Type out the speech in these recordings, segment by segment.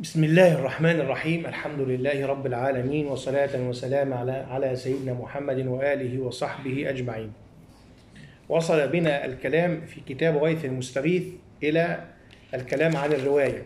بسم الله الرحمن الرحيم. الحمد لله رب العالمين، وصلاة وسلام على سيدنا محمد وآله وصحبه أجمعين. وصل بنا الكلام في كتاب غيث المستغيث إلى الكلام عن الرواية.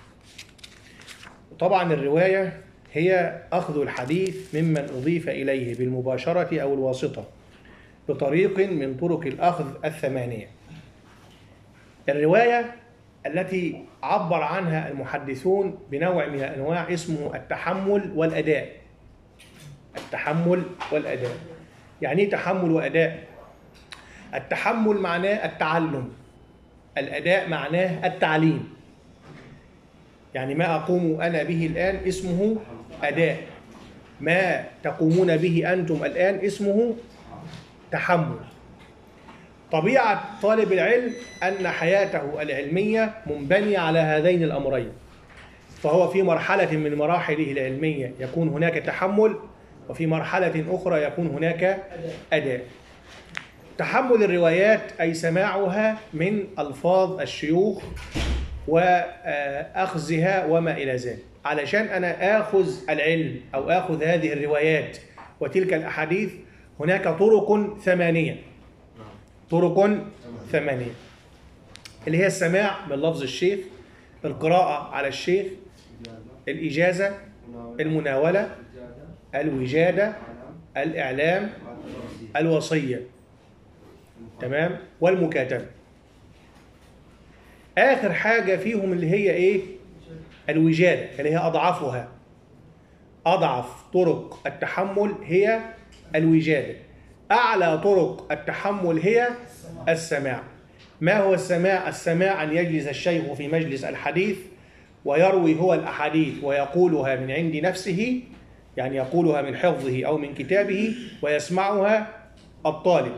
طبعا الرواية هي أخذ الحديث ممن أضيف إليه بالمباشرة أو الواسطة بطريق من طرق الأخذ الثمانية. الرواية التي عبر عنها المحدثون بنوع من الأنواع اسمه التحمل والأداء. التحمل والأداء يعني إيه تحمل وأداء؟ التحمل معناه التعلم، الأداء معناه التعليم. يعني ما أقوم أنا به الآن اسمه أداء، ما تقومون به أنتم الآن اسمه تحمل. طبيعة طالب العلم أن حياته العلمية منبنية على هذين الأمرين، فهو في مرحلة من مراحله العلمية يكون هناك تحمل، وفي مرحلة أخرى يكون هناك أداء. تحمل الروايات أي سماعها من ألفاظ الشيوخ وأخذها وما إلى ذلك. علشان أنا آخذ العلم أو آخذ هذه الروايات وتلك الأحاديث هناك طرق ثمانية. طرق ثمانية اللي هي السماع من لفظ الشيخ، القراءة على الشيخ، الإجازة، المناولة، الوجادة، الإعلام، الوصية، تمام، والمكاتبة. آخر حاجة فيهم اللي هي إيه؟ الوجادة، اللي هي أضعفها. أضعف طرق التحمل هي الوجادة. أعلى طرق التحمل هي السماع. ما هو السماع؟ السماع أن يجلس الشيخ في مجلس الحديث ويروي هو الأحاديث ويقولها من عند نفسه، يعني يقولها من حفظه أو من كتابه، ويسمعها الطالب.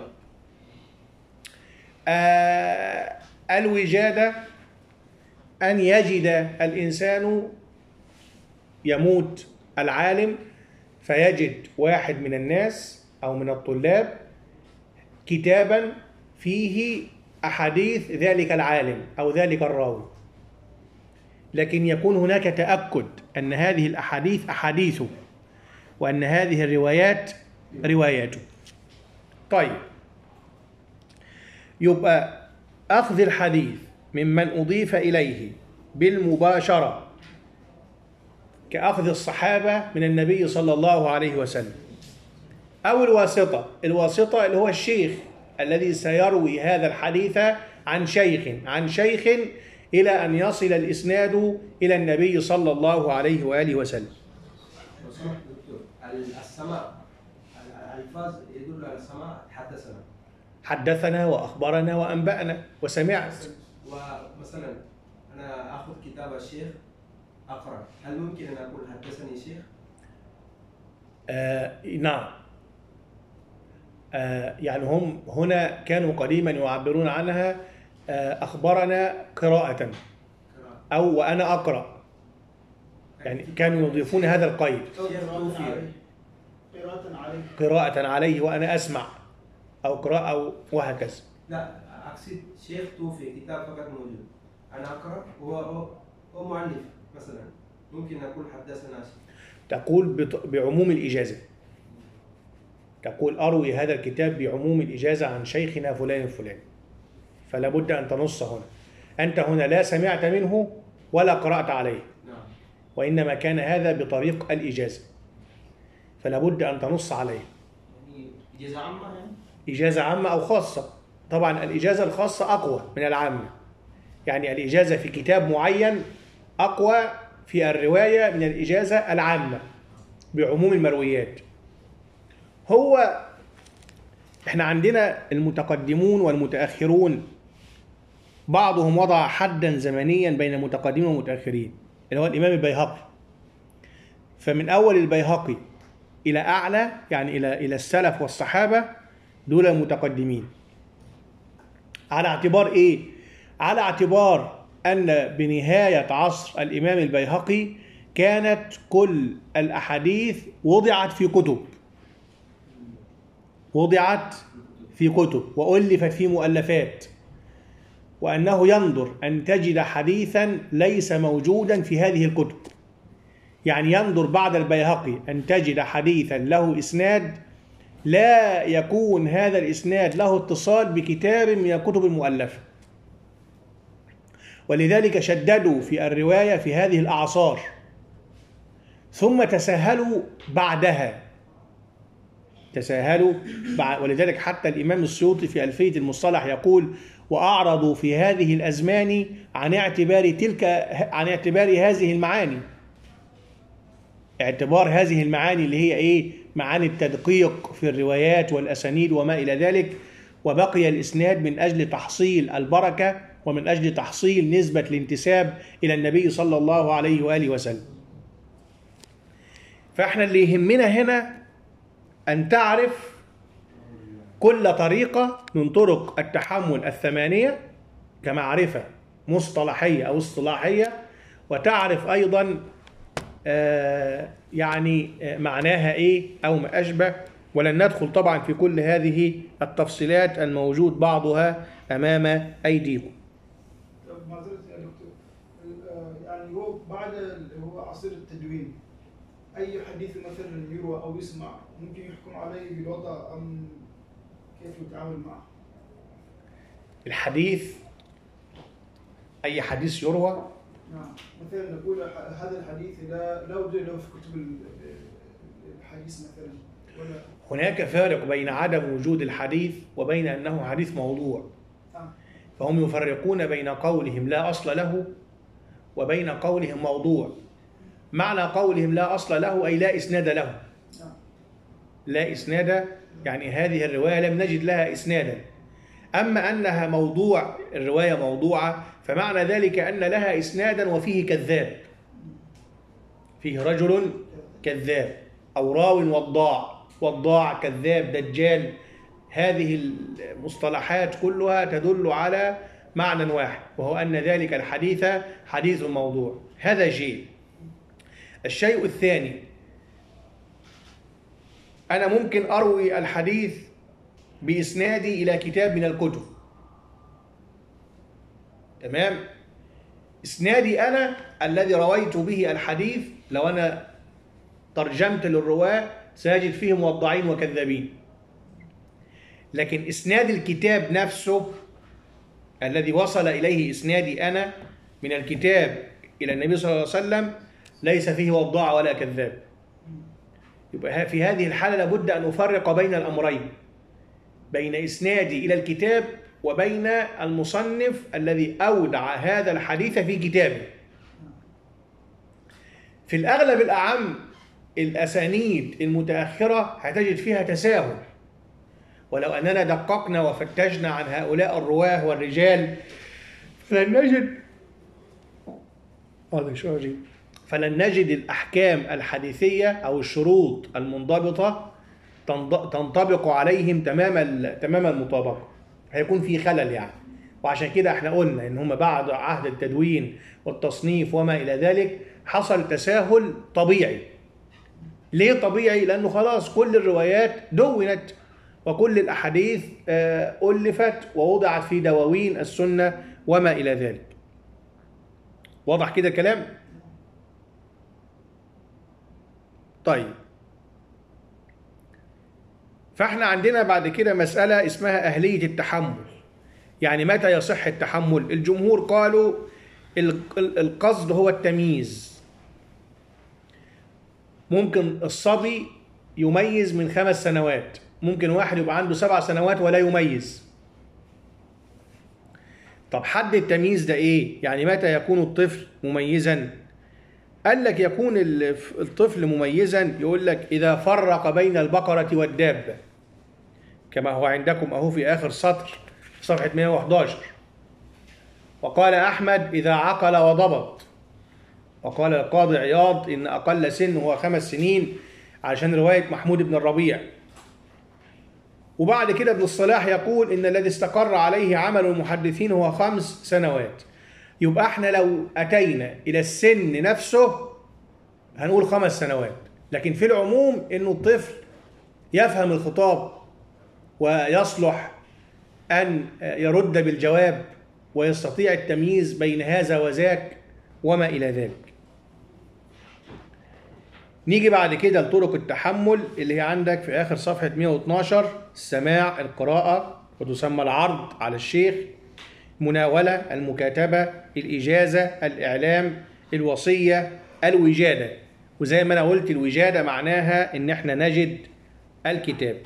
الوجادة أن يجد الإنسان يموت العالم فيجد واحد من الناس أو من الطلاب كتابا فيه أحاديث ذلك العالم أو ذلك الراوي، لكن يكون هناك تأكد أن هذه الأحاديث أحاديثه وأن هذه الروايات رواياته. طيب، يبقى أخذ الحديث ممن أضيف إليه بالمباشرة كأخذ الصحابة من النبي صلى الله عليه وسلم، أو الواسطة. الواسطة اللي هو الشيخ الذي سيروي هذا الحديث عن شيخ إلى أن يصل الإسناد إلى النبي صلى الله عليه وآله وسلم. السماع، الألفاظ يدل على السماع. حدثنا وأخبرنا وأنبأنا وسمعت. ومثلا أنا أخذ كتاب الشيخ أقرأ، هل ممكن أن أقول حدثني شيخ؟ نعم. يعني هم هنا كانوا قديما يعبرون عنها أخبرنا قراءة أو وأنا أقرأ، يعني كانوا يضيفون هذا القيد، قراءة عليه وأنا أسمع، أو قراءة أو وهكذا. لا، أقصد شيخ توفي كتاب فقط موجود، أنا أقرأ هو مؤلف مثلا، ممكن أقول حدثنا شيخ. تقول بعموم الإجازة، تقول أروي هذا الكتاب بعموم الإجازة عن شيخنا فلان الفلاني، فلا بد أن تنص هنا. أنت هنا لا سمعت منه ولا قرأت عليه، وإنما كان هذا بطريق الإجازة، فلا بد أن تنص عليه. يعني إجازة عامة، يعني إجازة عامة أو خاصة. طبعا الإجازة الخاصة أقوى من العامة، يعني الإجازة في كتاب معين أقوى في الرواية من الإجازة العامة بعموم المرويات. احنا عندنا المتقدمون والمتأخرون، بعضهم وضع حدا زمنيا بين المتقدمين والمتأخرين اللي هو الإمام البيهقي. فمن أول البيهقي إلى أعلى، يعني إلى السلف والصحابة، دول المتقدمين. على اعتبار إيه؟ على اعتبار أن بنهاية عصر الإمام البيهقي كانت كل الأحاديث وضعت في كتب وألفت في مؤلفات، وأنه ينظر أن تجد حديثا ليس موجودا في هذه الكتب. يعني ينظر بعد البيهقي أن تجد حديثا له إسناد لا يكون هذا الإسناد له اتصال بكتاب من الكتب المؤلفة. ولذلك شددوا في الرواية في هذه الأعصار، ثم تساهلوا بعدها، ولذلك حتى الإمام السيوطي في ألفية المصطلح يقول: وأعرضوا في هذه الأزمان عن اعتبار هذه المعاني. اعتبار هذه المعاني اللي هي إيه؟ معاني التدقيق في الروايات والأسانيد وما إلى ذلك، وبقي الإسناد من أجل تحصيل البركة ومن أجل تحصيل نسبة الانتساب إلى النبي صلى الله عليه وآله وسلم. فإحنا اللي يهمنا هنا أن تعرف كل طريقة من طرق التحمل الثمانية كمعرفة مصطلحية أو اصطلاحية، وتعرف أيضا يعني معناها إيه أو ما أشبه. ولن ندخل طبعا في كل هذه التفصيلات الموجود بعضها أمام أيديكم. معذرة يا دكتور، يعني هو بعد هو عصير التدوين أي حديث مثلا يروى أو يسمع ممكن يحكم عليه بالوضع أم كيف يتعامل معه؟ الحديث أي حديث يروى، نعم، مثلا نقول هذا الحديث لا وجد له في كتب الحديث مثلا، ولا هناك فارق بين عدم وجود الحديث وبين أنه حديث موضوع. فهم يفرقون بين قولهم لا أصل له وبين قولهم موضوع. معنى قولهم لا أصل له أي لا إسناد له. لا إسناد يعني هذه الرواية لم نجد لها إسنادا. أما أنها موضوع، الرواية موضوعة، فمعنى ذلك أن لها إسنادا وفيه كذاب، فيه رجل كذاب أو راو وضاع كذاب دجال. هذه المصطلحات كلها تدل على معنى واحد، وهو أن ذلك الحديث حديث موضوع. هذا شيء. الشيء الثاني، أنا ممكن أروي الحديث بإسنادي إلى كتاب من الكتب، تمام؟ إسنادي أنا الذي رويت به الحديث لو أنا ترجمت للرواة سيجد فيه موضعين وكذابين. لكن إسناد الكتاب نفسه الذي وصل إليه إسنادي أنا من الكتاب إلى النبي صلى الله عليه وسلم ليس فيه وضاع ولا كذاب. يبقى في هذه الحالة لابد أن أفرق بين الأمرين، بين إسنادي إلى الكتاب وبين المصنف الذي أودع هذا الحديث في كتابه. في الأغلب الأعم الأسانيد المتأخرة هتجد فيها تساهل، ولو أننا دققنا وفتشنا عن هؤلاء الرواه والرجال فلن نجد الأحكام الحديثية أو الشروط المنضبطة تنطبق عليهم تمام المطابقة. هيكون في خلل يعني. وعشان كده احنا قلنا إن هم بعد عهد التدوين والتصنيف وما إلى ذلك حصل تساهل طبيعي. ليه طبيعي؟ لأنه خلاص كل الروايات دونت وكل الأحاديث ألفت ووضعت في دواوين السنة وما إلى ذلك. واضح كده كلام؟ طيب، فاحنا عندنا بعد كده مسألة اسمها أهلية التحمل. يعني متى يصح التحمل؟ الجمهور قالوا القصد هو التمييز. ممكن الصبي يميز من 5 سنوات، ممكن واحد يبقى عنده 7 سنوات ولا يميز. طب حد التمييز ده ايه؟ يعني متى يكون الطفل مميزا؟ قال لك يكون الطفل مميزا، يقول لك إذا فرق بين البقرة والدابة، كما هو عندكم أهو في آخر سطر صفحة 111. وقال أحمد إذا عقل وضبط. وقال القاضي عياض إن أقل سن هو 5 سنين عشان رواية محمود بن الربيع. وبعد كده ابن الصلاح يقول إن الذي استقر عليه عمل المحدثين هو 5 سنوات. يبقى احنا لو أتينا إلى السن نفسه هنقول 5 سنوات، لكن في العموم إنه الطفل يفهم الخطاب ويصلح أن يرد بالجواب ويستطيع التمييز بين هذا وذاك وما إلى ذلك. نيجي بعد كده لطرق التحمل اللي هي عندك في آخر صفحة 112: السماع، القراءة، وتسمى العرض على الشيخ، مناولة، المكاتبة، الإجازة، الإعلام، الوصية، الوجادة. وزي ما أنا قلت الوجادة معناها إن إحنا نجد الكتاب.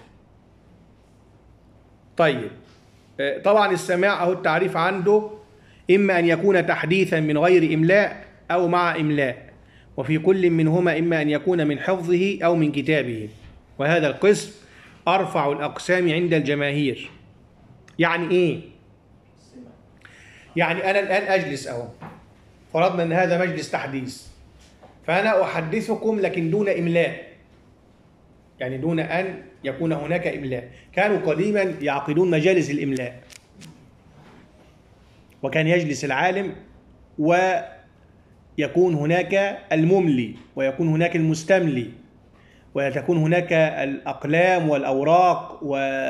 طيب، طبعا السماع أهو التعريف عنده: إما أن يكون تحديثا من غير إملاء أو مع إملاء، وفي كل منهما إما أن يكون من حفظه أو من كتابه، وهذا القسم أرفع الأقسام عند الجماهير. يعني إيه؟ يعني أنا الآن أجلس أهو، فرضنا أن هذا مجلس تحديث، فأنا أحدثكم لكن دون إملاء، يعني دون أن يكون هناك إملاء. كانوا قديما يعقدون مجالس الإملاء، وكان يجلس العالم ويكون هناك المملي ويكون هناك المستملي وتكون هناك الأقلام والأوراق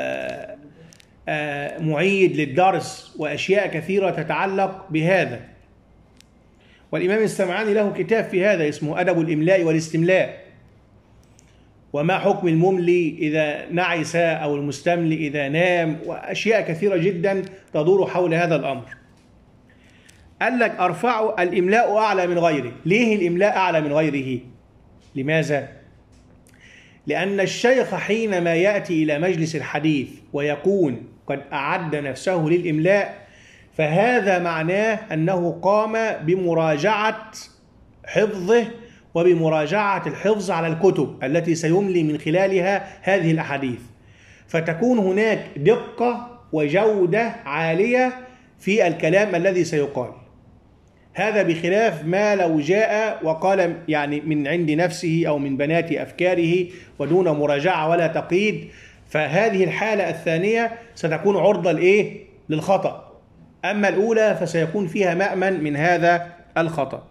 ومعيد للدرس وأشياء كثيرة تتعلق بهذا. والإمام السمعاني له كتاب في هذا اسمه أدب الإملاء والاستملاء، وما حكم المملي إذا نعس أو المستملي إذا نام، وأشياء كثيرة جدا تدور حول هذا الأمر. قال لك أرفع الإملاء أعلى من غيره. ليه الإملاء أعلى من غيره؟ لماذا؟ لأن الشيخ حينما يأتي إلى مجلس الحديث ويكون قد أعد نفسه للإملاء، فهذا معناه أنه قام بمراجعة حفظه وبمراجعة الحفظ على الكتب التي سيملي من خلالها هذه الأحاديث، فتكون هناك دقة وجودة عالية في الكلام الذي سيقال. هذا بخلاف ما لو جاء وقال يعني من عند نفسه أو من بنات أفكاره ودون مراجعة ولا تقييد، فهذه الحالة الثانية ستكون عرضة لإيه؟ للخطأ. أما الأولى فسيكون فيها مأمن من هذا الخطأ.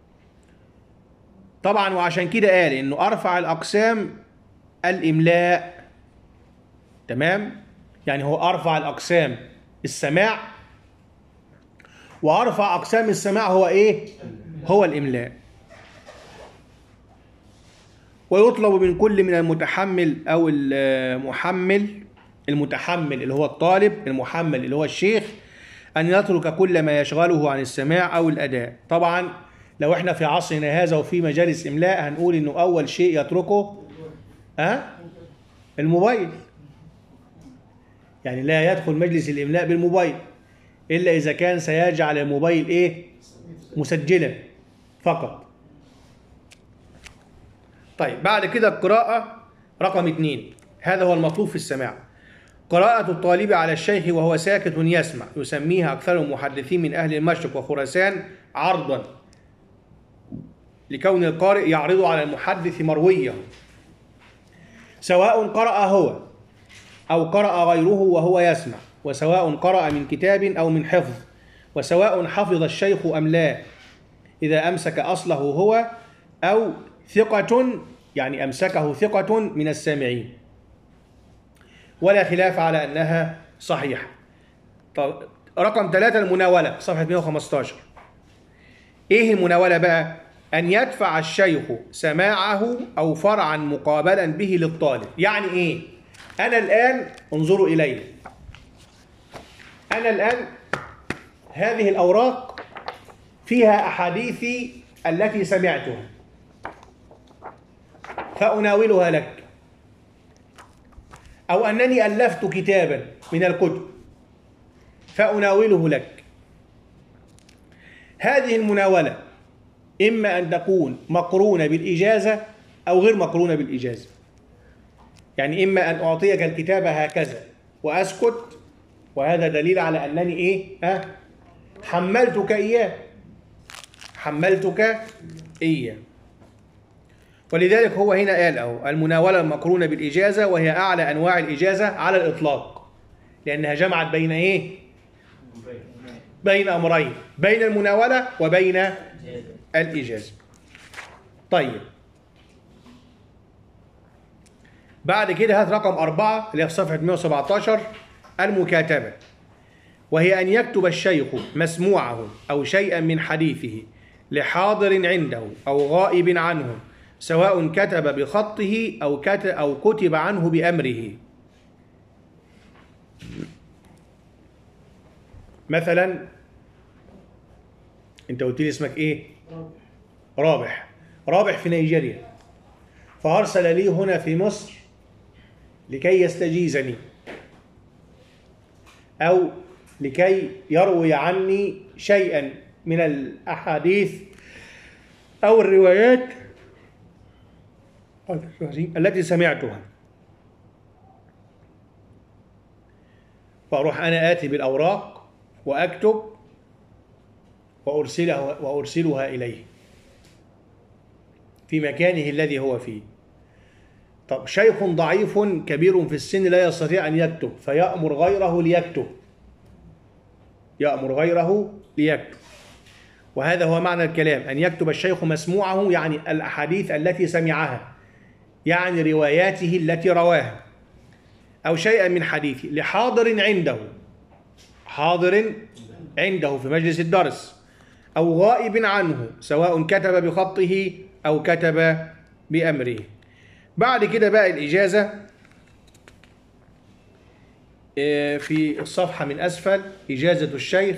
طبعا وعشان كده قال إنه أرفع الأقسام الإملاء. تمام؟ يعني هو أرفع الأقسام السماع، وأرفع أقسام السماع هو إيه؟ هو الإملاء. ويطلب من كل من المتحمل أو المحمل، المتحمل اللي هو الطالب، المحمل اللي هو الشيخ، أن يترك كل ما يشغله عن السماع أو الأداء. طبعا لو احنا في عصرنا هذا وفي مجالس إملاء هنقول إنه أول شيء يتركه الموبايل. يعني لا يدخل مجلس الإملاء بالموبايل إلا إذا كان سيجعل الموبايل إيه؟ مسجلا فقط. طيب بعد كده القراءة رقم 2، هذا هو المطلوب في السماع: قراءة الطالب على الشيخ وهو ساكت يسمع، يسميها أكثر المحدثين من أهل المشرق وخراسان عرضا، لكون القارئ يعرض على المحدث مرويه، سواء قرأ هو أو قرأ غيره وهو يسمع، وسواء قرأ من كتاب أو من حفظ، وسواء حفظ الشيخ أم لا، إذا أمسك أصله هو أو ثقة، يعني أمسكه ثقة من السامعين، ولا خلاف على أنها صحيحة. طب رقم 3 المناولة، صفحة 115. إيه المناولة بقى؟ أن يدفع الشيخ سماعه أو فرعا مقابلا به للطالب. يعني إيه؟ أنا الآن انظروا إلي، أنا الآن هذه الأوراق فيها أحاديثي التي سمعتها، فأناولها لك، أو أنني ألفت كتابا من الكتب فأناوله لك. هذه المناولة إما أن تكون مقرونة بالإجازة أو غير مقرونة بالإجازة. يعني إما أن أعطيك الكتاب هكذا وأسكت، وهذا دليل على أنني إيه؟ حملتك إياه، حملتك إياه. ولذلك هو هنا قال أهو المناولة المقرونة بالإجازة، وهي أعلى أنواع الإجازة على الإطلاق، لأنها جمعت بين إيه؟ بين أمرين، بين المناولة وبين الإجازة. طيب بعد كده هات رقم 4 اللي في صفحة 117 المكاتبة. وهي أن يكتب الشيخ مسموعه أو شيئا من حديثه لحاضر عنده أو غائب عنه، سواء كتب بخطه أو كتب عنه بأمره. مثلا أنت قلت لي اسمك إيه؟ رابح في نيجيريا، فأرسل لي هنا في مصر لكي يستجيزني أو لكي يروي عني شيئا من الأحاديث أو الروايات التي سمعتها، فأروح أنا آتي بالأوراق وأكتب وأرسلها إليه في مكانه الذي هو فيه. طب شيخ ضعيف كبير في السن لا يستطيع أن يكتب، فيأمر غيره ليكتب. وهذا هو معنى الكلام، أن يكتب الشيخ مسموعه، يعني الأحاديث التي سمعها، يعني رواياته التي رواها، أو شيئا من حديثه لحاضر عنده في مجلس الدرس، أو غائب عنه، سواء كتب بخطه أو كتب بأمره. بعد كده بقى الإجازة في الصفحة من أسفل: إجازة الشيخ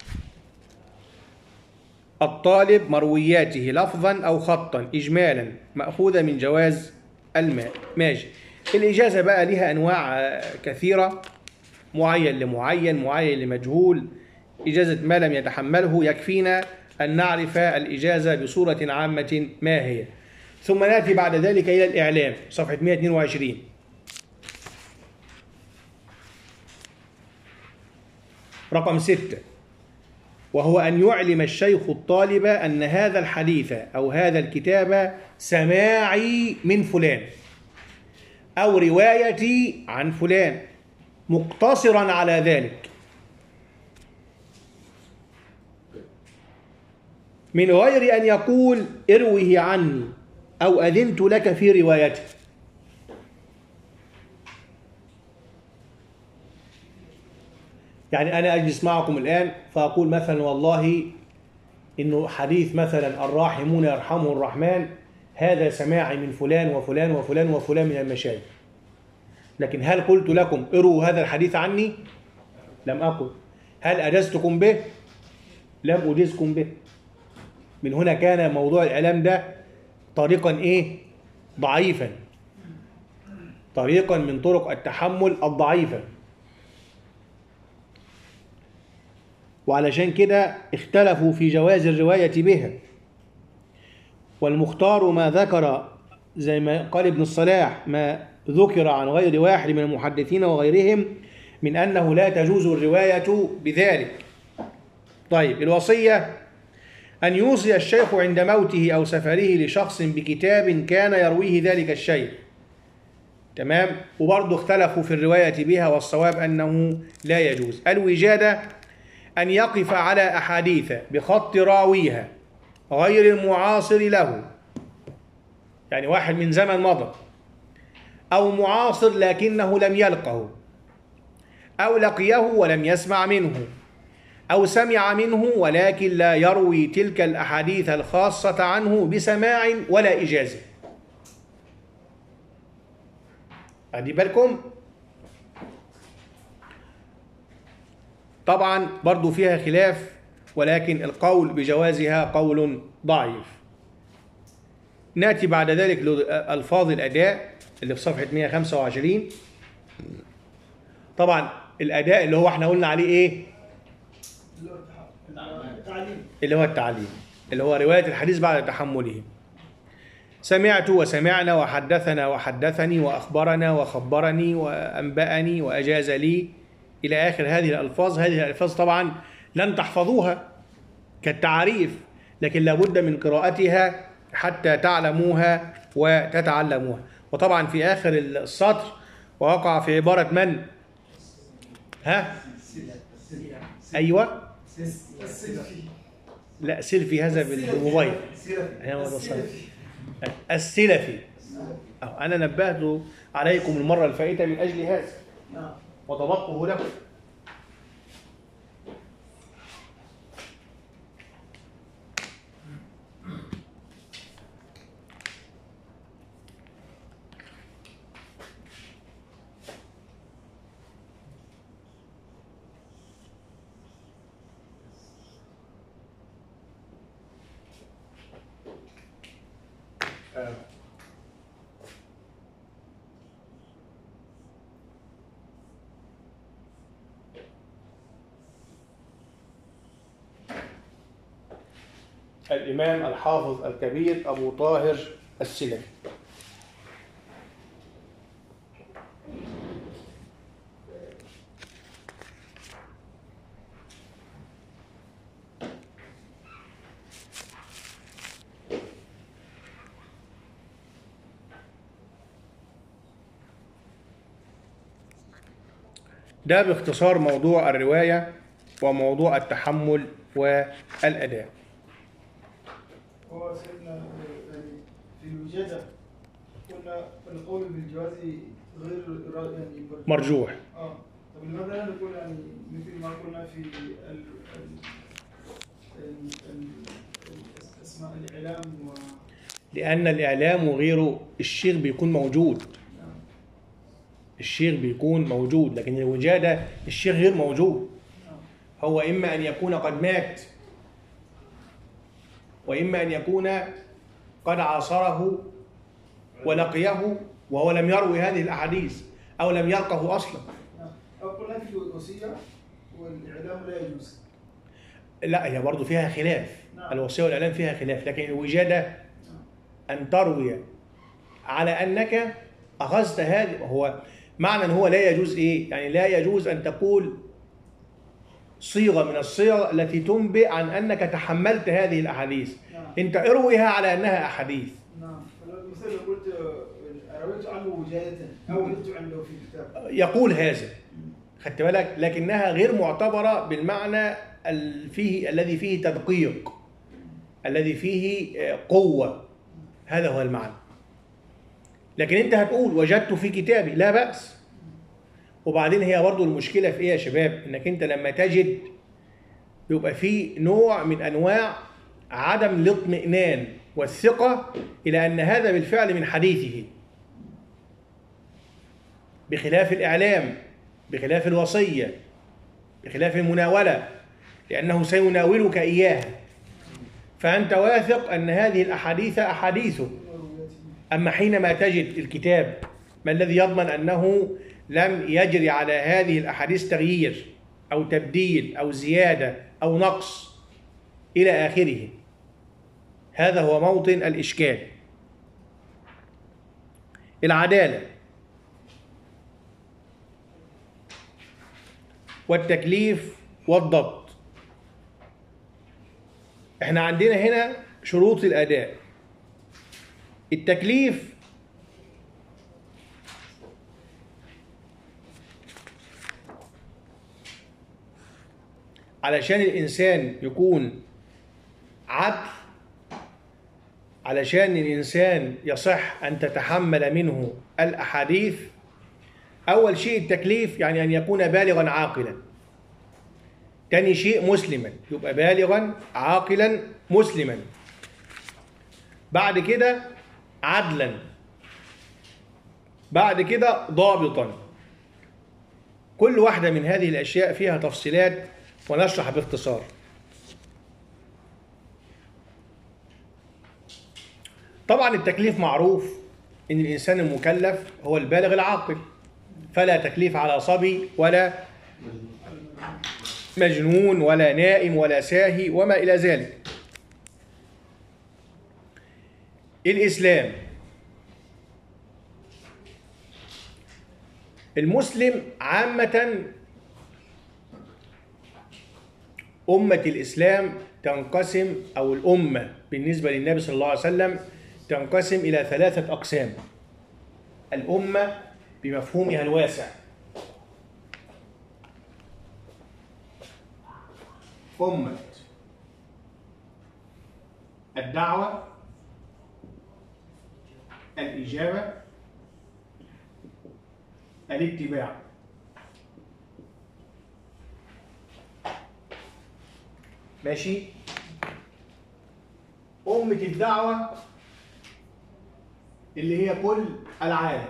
الطالب مروياته لفظا أو خطا إجمالا مأخوذة من جواز الماء. ماشي. الإجازة بقى لها أنواع كثيرة، معين لمعين، معين لمجهول، إجازة ما لم يتحمله. يكفينا أن نعرف الإجازة بصورة عامة ما هي، ثم نأتي بعد ذلك إلى الإعلام، صفحة 122. رقم 6: وهو أن يعلم الشيخ الطالب أن هذا الحديث أو هذا الكتاب سماعي من فلان، أو روايتي عن فلان، مقتصرا على ذلك، من غير أن يقول اروه عني أو أذنت لك في روايته. يعني أنا أجلس معكم الآن فأقول مثلا والله إنه حديث مثلا الراحمون يرحمه الرحمن هذا سماعي من فلان وفلان وفلان وفلان من المشايخ، لكن هل قلت لكم اروا هذا الحديث عني؟ لم أقل. هل أجزتكم به؟ لم أجزكم به. من هنا كان موضوع الإعلام ده طريقا إيه؟ ضعيفا، طريقا من طرق التحمل الضعيفة. وعلشان كده اختلفوا في جواز الرواية بها، والمختار ما ذكر زي ما قال ابن الصلاح ما ذكر عن غير واحد من المحدثين وغيرهم من أنه لا تجوز الرواية بذلك. طيب، الوصية أن يوصي الشيخ عند موته أو سفره لشخص بكتاب كان يرويه ذلك الشيخ. تمام. وبرضه اختلفوا في الرواية بها، والصواب أنه لا يجوز. الوجادة أن يقف على أحاديث بخط راويها غير المعاصر له، يعني واحد من زمن مضى، أو معاصر لكنه لم يلقه، أو لقيه ولم يسمع منه، أو سمع منه ولكن لا يروي تلك الأحاديث الخاصة عنه بسماع ولا إجازة. أدي بالكم. طبعا برضو فيها خلاف، ولكن القول بجوازها قول ضعيف. نأتي بعد ذلك لألفاظ الأداء اللي في صفحة 125. طبعا الأداء اللي هو احنا قلنا عليه إيه؟ اللي هو التعليم، اللي هو رواية الحديث بعد تحمله. سمعت وسمعنا وحدثنا وحدثني وأخبرنا وخبرني وأنبأني وأجاز لي إلى آخر هذه الألفاظ. هذه الألفاظ طبعا لن تحفظوها كالتعريف، لكن لابد من قراءتها حتى تعلموها وتتعلموها. وطبعا في آخر السطر ووقع في عبارة من؟ ها؟ أيوة؟ لا، سلفي هذا بالموبايل. السلفي. أنا نبهت عليكم المرة الفائتة من أجل هذا وضبطته لكم. الإمام الحافظ الكبير أبو طاهر السلفي. ده باختصار موضوع الرواية وموضوع التحمل والأداء. هو سيدنا يعني في الوجادة قلنا القول بالجواز غير يعني مرجوح. طب لماذا لا نقول يعني مثل ما قلنا في اسماء الإعلام لأن الإعلام وغيره الشيخ بيكون موجود. الشيخ بيكون موجود، لكن الوجادة الشيخ غير موجود. هو إما أن يكون قد مات، وإما أن يكون قد عاصره ولقيه وهو لم يروي هذه الأحاديث أو لم يلقه أصلا. أو قلنا في الوصية والإعلام لا يجوز. لا، هي برضو فيها خلاف. الوصية والإعلام فيها خلاف، لكن الوجادة أن تروي على أنك أخذت هذه. هو معنى أن هو لا يجوز إيه؟ يعني لا يجوز أن تقول صيغة من الصيغ التي تنبئ عن أنك تحملت هذه الأحاديث. أنت ارويها على أنها أحاديث. نعم. مثلا قلت رويت عنه وجادة أو وجدت عنه في الكتاب. يقول هذا، خدت بالك، لكنها غير معتبرة بالمعنى الذي فيه تدقيق، الذي فيه قوة. هذا هو المعنى. لكن أنت هتقول وجدت في كتابي، لا بأس. وبعدين هي برضو المشكلة في إيه يا شباب؟ إنك أنت لما تجد يبقى في نوع من أنواع عدم الاطمئنان والثقة إلى أن هذا بالفعل من حديثه، بخلاف الإعلام، بخلاف الوصية، بخلاف المناولة، لأنه سيناولك إياها، فأنت واثق أن هذه الأحاديث أحاديثه. أما حينما تجد الكتاب، ما الذي يضمن أنه لم يجري على هذه الأحاديث تغيير أو تبديل أو زيادة أو نقص إلى آخره؟ هذا هو موطن الإشكال. العدالة والتكليف والضبط. احنا عندنا هنا شروط الأداء. التكليف علشان الإنسان يكون عدل، علشان الإنسان يصح أن تتحمل منه الأحاديث، أول شيء التكليف يعني أن يكون بالغا عاقلا. تاني شيء مسلما، يبقى بالغا عاقلا مسلما. بعد كده عدلا. بعد كده ضابطا. كل واحدة من هذه الأشياء فيها تفصيلات ونشرح باختصار. طبعا التكليف معروف إن الإنسان المكلف هو البالغ العاقل، فلا تكليف على صبي ولا مجنون ولا نائم ولا ساهي وما إلى ذلك. الإسلام، المسلم عامة، أمة الإسلام تنقسم، أو الأمة بالنسبة للنبي صلى الله عليه وسلم تنقسم إلى 3 أقسام. الأمة بمفهومها الواسع، أمة الدعوة، الإجابة، الاتباع. ماشي؟ أمة الدعوة اللي هي كل العالم،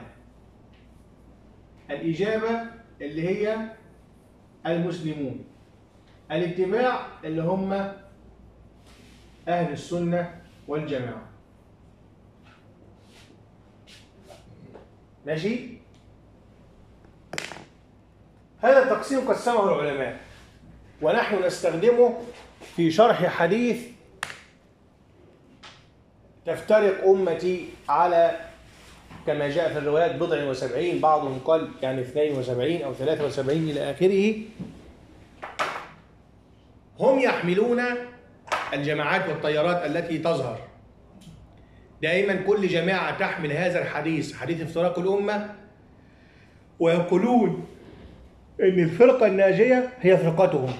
الإجابة اللي هي المسلمون، الاتباع اللي هم أهل السنة والجماعة. ماشي؟ هذا التقسيم قسمه العلماء، ونحن نستخدمه في شرح حديث تفترق أمتي على كما جاء في الروايات 70، بعضهم قال يعني 72 أو 73 إلى آخره. هم يحملون الجماعات والتيارات التي تظهر دائما، كل جماعة تحمل هذا الحديث، حديث افتراق الأمة، ويقولون إن الفرقة الناجية هي فرقتهم،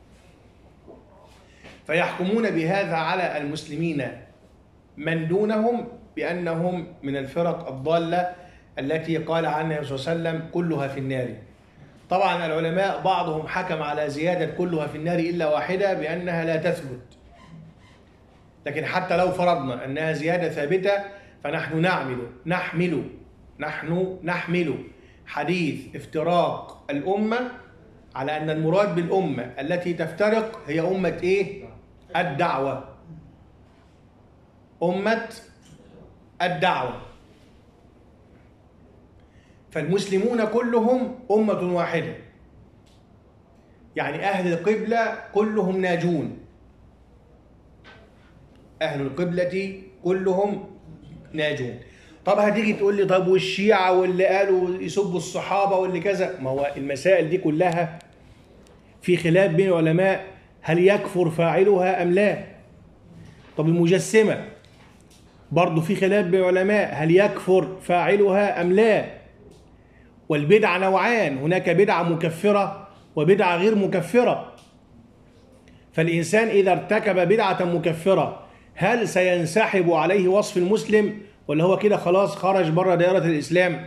فيحكمون بهذا على المسلمين من دونهم بأنهم من الفرق الضالة التي قال عنها النبي صلى الله عليه وسلم كلها في النار. طبعا العلماء بعضهم حكم على زيادة كلها في النار إلا واحدة بأنها لا تثبت، لكن حتى لو فرضنا أنها زيادة ثابتة فنحن نحمل حديث افتراق الأمة على أن المراد بالأمة التي تفترق هي أمة إيه؟ الدعوة، أمة الدعوة. فالمسلمون كلهم أمة واحدة، يعني أهل القبلة كلهم ناجون، أهل القبلة كلهم ناجون. طب هتيجي تقول لي طب والشيعة واللي قالوا يسبوا الصحابة واللي كذا، ما هو المسائل دي كلها في خلاف بين العلماء هل يكفر فاعلها أم لا. طب المجسمة برضو في خلاف بين العلماء هل يكفر فاعلها أم لا. والبدعة نوعان، هناك بدعة مكفرة وبدعة غير مكفرة. فالإنسان إذا ارتكب بدعة مكفرة هل سينسحب عليه وصف المسلم ولا هو كده خلاص خرج بره دائرة الإسلام؟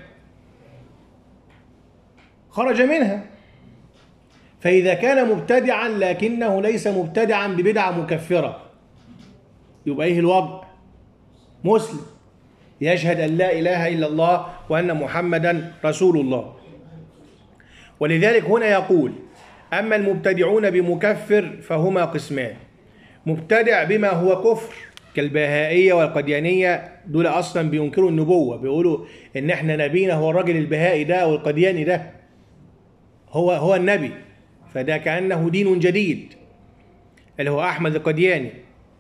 خرج منها. فإذا كان مبتدعا لكنه ليس مبتدعا ببدعة مكفرة يبقى إيه الوضع؟ مسلم يشهد أن لا إله إلا الله وأن محمدا رسول الله. ولذلك هنا يقول أما المبتدعون بمكفر فهما قسمان: مبتدع بما هو كفر كالبهائية والقديانية، دول أصلا بينكروا النبوة، بيقولوا إن إحنا نبينا هو الراجل البهائي ده والقدياني ده هو النبي، فده كأنه دين جديد اللي هو أحمد القدياني.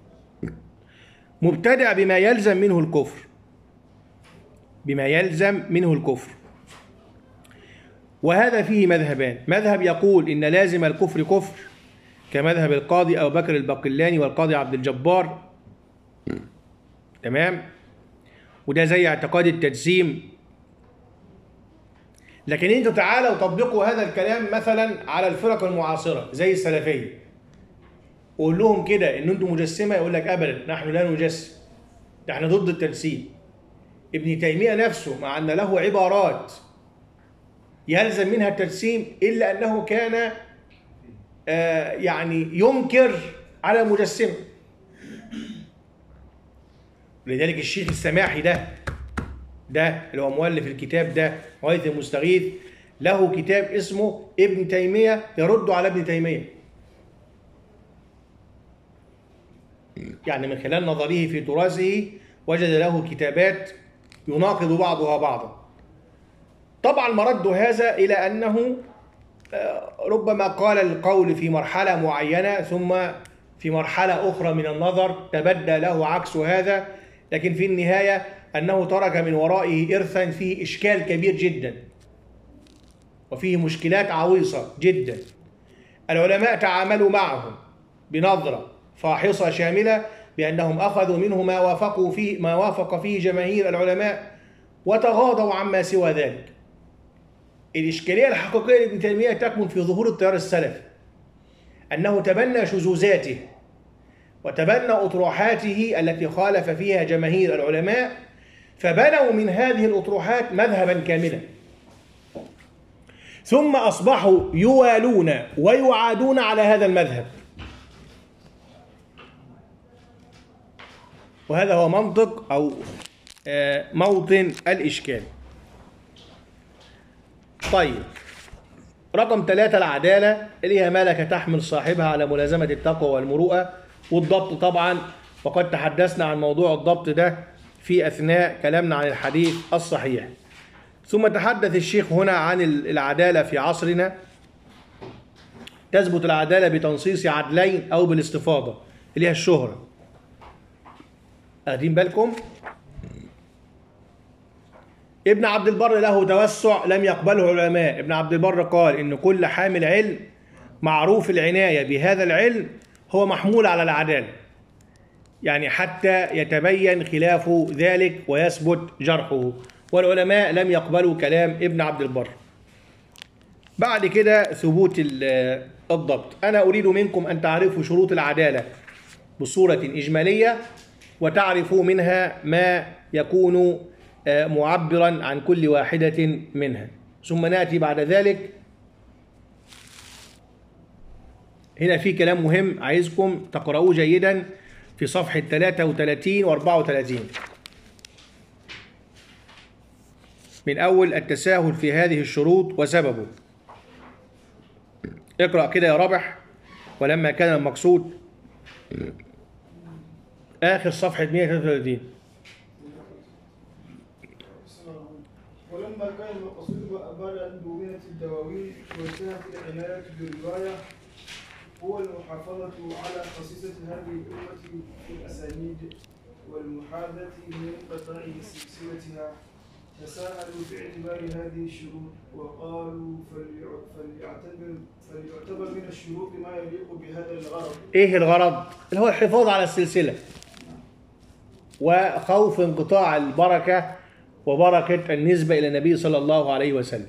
مبتدع بما يلزم منه الكفر، بما يلزم منه الكفر، وهذا فيه مذهبان: مذهب يقول إن لازم الكفر كفر كمذهب القاضي أبو بكر الباقلاني والقاضي عبد الجبار، تمام، وده زي اعتقاد التجسيم. لكن انتوا تعالوا طبقوا هذا الكلام مثلا على الفرق المعاصرة زي السلفية، وقول لهم كده ان انتوا مجسمة، يقول لك ابدا نحن لا نجسم، ده احنا ضد التجسيم. ابن تيمية نفسه مع ان له عبارات يلزم منها التجسيم الا انه كان يعني ينكر على المجسمة. لذلك الشيخ السماحي ده اللي هو مؤلف الكتاب ده غاية المستغيث، له كتاب اسمه ابن تيمية يرد على ابن تيمية، يعني من خلال نظره في تراثه وجد له كتابات يناقض بعضها بعضا. طبعا مرد هذا إلى أنه ربما قال القول في مرحلة معينة ثم في مرحلة أخرى من النظر تبدى له عكس هذا، لكن في النهاية أنه ترك من ورائه إرثا فيه إشكال كبير جدا وفيه مشكلات عويصة جدا. العلماء تعاملوا معه بنظرة فاحصة شاملة بأنهم أخذوا منه ما وافق فيه جماهير العلماء وتغاضوا عما سوى ذلك. الإشكالية الحقيقية لابن تيمية تكمن في ظهور التيار السلفي، أنه تبنى شذوذاته وتبنى أطروحاته التي خالف فيها جماهير العلماء، فبنوا من هذه الأطروحات مذهبا كاملا، ثم أصبحوا يوالون ويعادون على هذا المذهب. وهذا هو منطق أو موطن الإشكال. طيب، رقم 3 العدالة اللي هي ملكة تحمل صاحبها على ملازمة التقوى والمروءة والضبط طبعا، وقد تحدثنا عن موضوع الضبط ده في أثناء كلامنا عن الحديث الصحيح. ثم تحدث الشيخ هنا عن العدالة في عصرنا. تثبت العدالة بتنصيص عدلين أو بالاستفاضة اللي هي الشهرة. أخدين بالكم؟ ابن عبد البر له توسع لم يقبله العلماء. ابن عبد البر قال إن كل حامل علم معروف العناية بهذا العلم هو محمول على العدالة، يعني حتى يتبين خلاف ذلك ويثبت جرحه، والعلماء لم يقبلوا كلام ابن عبد البر. بعد كده ثبوت الضبط. أنا أريد منكم أن تعرفوا شروط العدالة بصورة إجمالية، وتعرفوا منها ما يكون معبرا عن كل واحدة منها، ثم نأتي بعد ذلك. هنا في كلام مهم عايزكم تقرؤوه جيدا في صفحة 33 و 34 من أول التساهل في هذه الشروط وسببه. اقرأ كده يا رابح. ولما كان المقصود آخر صفحة 133. ولما كان المقصود وأبان أن دونت الدواوين وانتهت العناية بالرواية هو المحافظة على خصيصة هذه الأمة في الأسانيد والمحاذاة من قطاع سلسلتها، تساءلوا في اعتبار هذه الشروط وقالوا فليعتبر من الشروط ما يليق بهذا الغرض. إيه الغرض؟ اللي هو الحفاظ على السلسلة وخوف انقطاع البركة وبركة النسبة إلى النبي صلى الله عليه وسلم.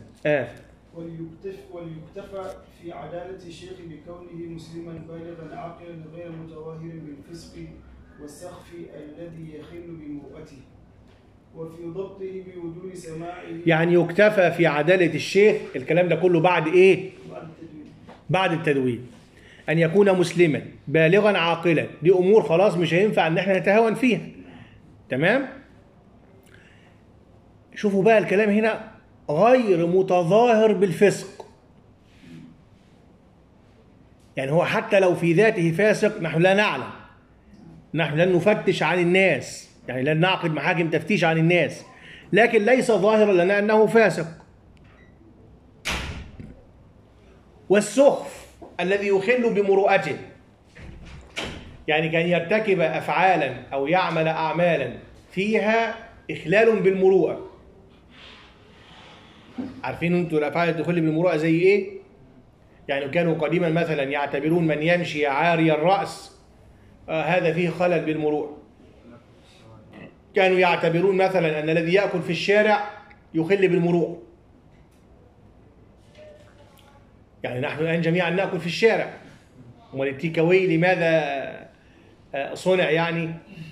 وليكتفى في عدالة الشيخ بكونه مسلما بالغا عاقلا غير متظاهر بالفسق والسخف الذي يخل بمروءته، وفي ضبطه بوجود سماعه. يعني يكتفى في عدالة الشيخ، الكلام ده كله بعد إيه؟ بعد التدوين. أن يكون مسلما بالغا عاقلا، دي أمور خلاص مش هينفع أن احنا نتهاون فيها. تمام؟ شوفوا بقى الكلام هنا، غير متظاهر بالفسق. يعني هو حتى لو في ذاته فاسق نحن لا نعلم، نحن لن نفتش عن الناس، يعني لن نعقد محاكم تفتيش عن الناس، لكن ليس ظاهرا لنا أنه فاسق. والسخف الذي يخل بمروءته، يعني كان يرتكب أفعالا أو يعمل أعمالا فيها إخلال بالمروءة. عارفين انتوا الأفعال اللي تخل بالمروءة زي إيه؟ يعني كانوا قديما مثلا يعتبرون من يمشي عاري الرأس هذا فيه خلل بالمروءة. كانوا يعتبرون مثلا أن الذي يأكل في الشارع يخل بالمروءة. يعني نحن الآن جميعا نأكل في الشارع، امال التيك أواي لماذا صنع يعني؟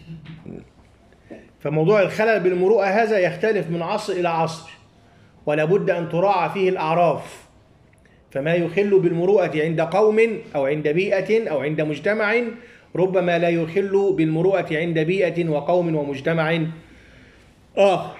فموضوع الخلل بالمروءة هذا يختلف من عصر إلى عصر، ولا بد أن تراعى فيه الأعراف. فما يخل بالمروءة عند قوم أو عند بيئة أو عند مجتمع ربما لا يخل بالمروءة عند بيئة وقوم ومجتمع آخر.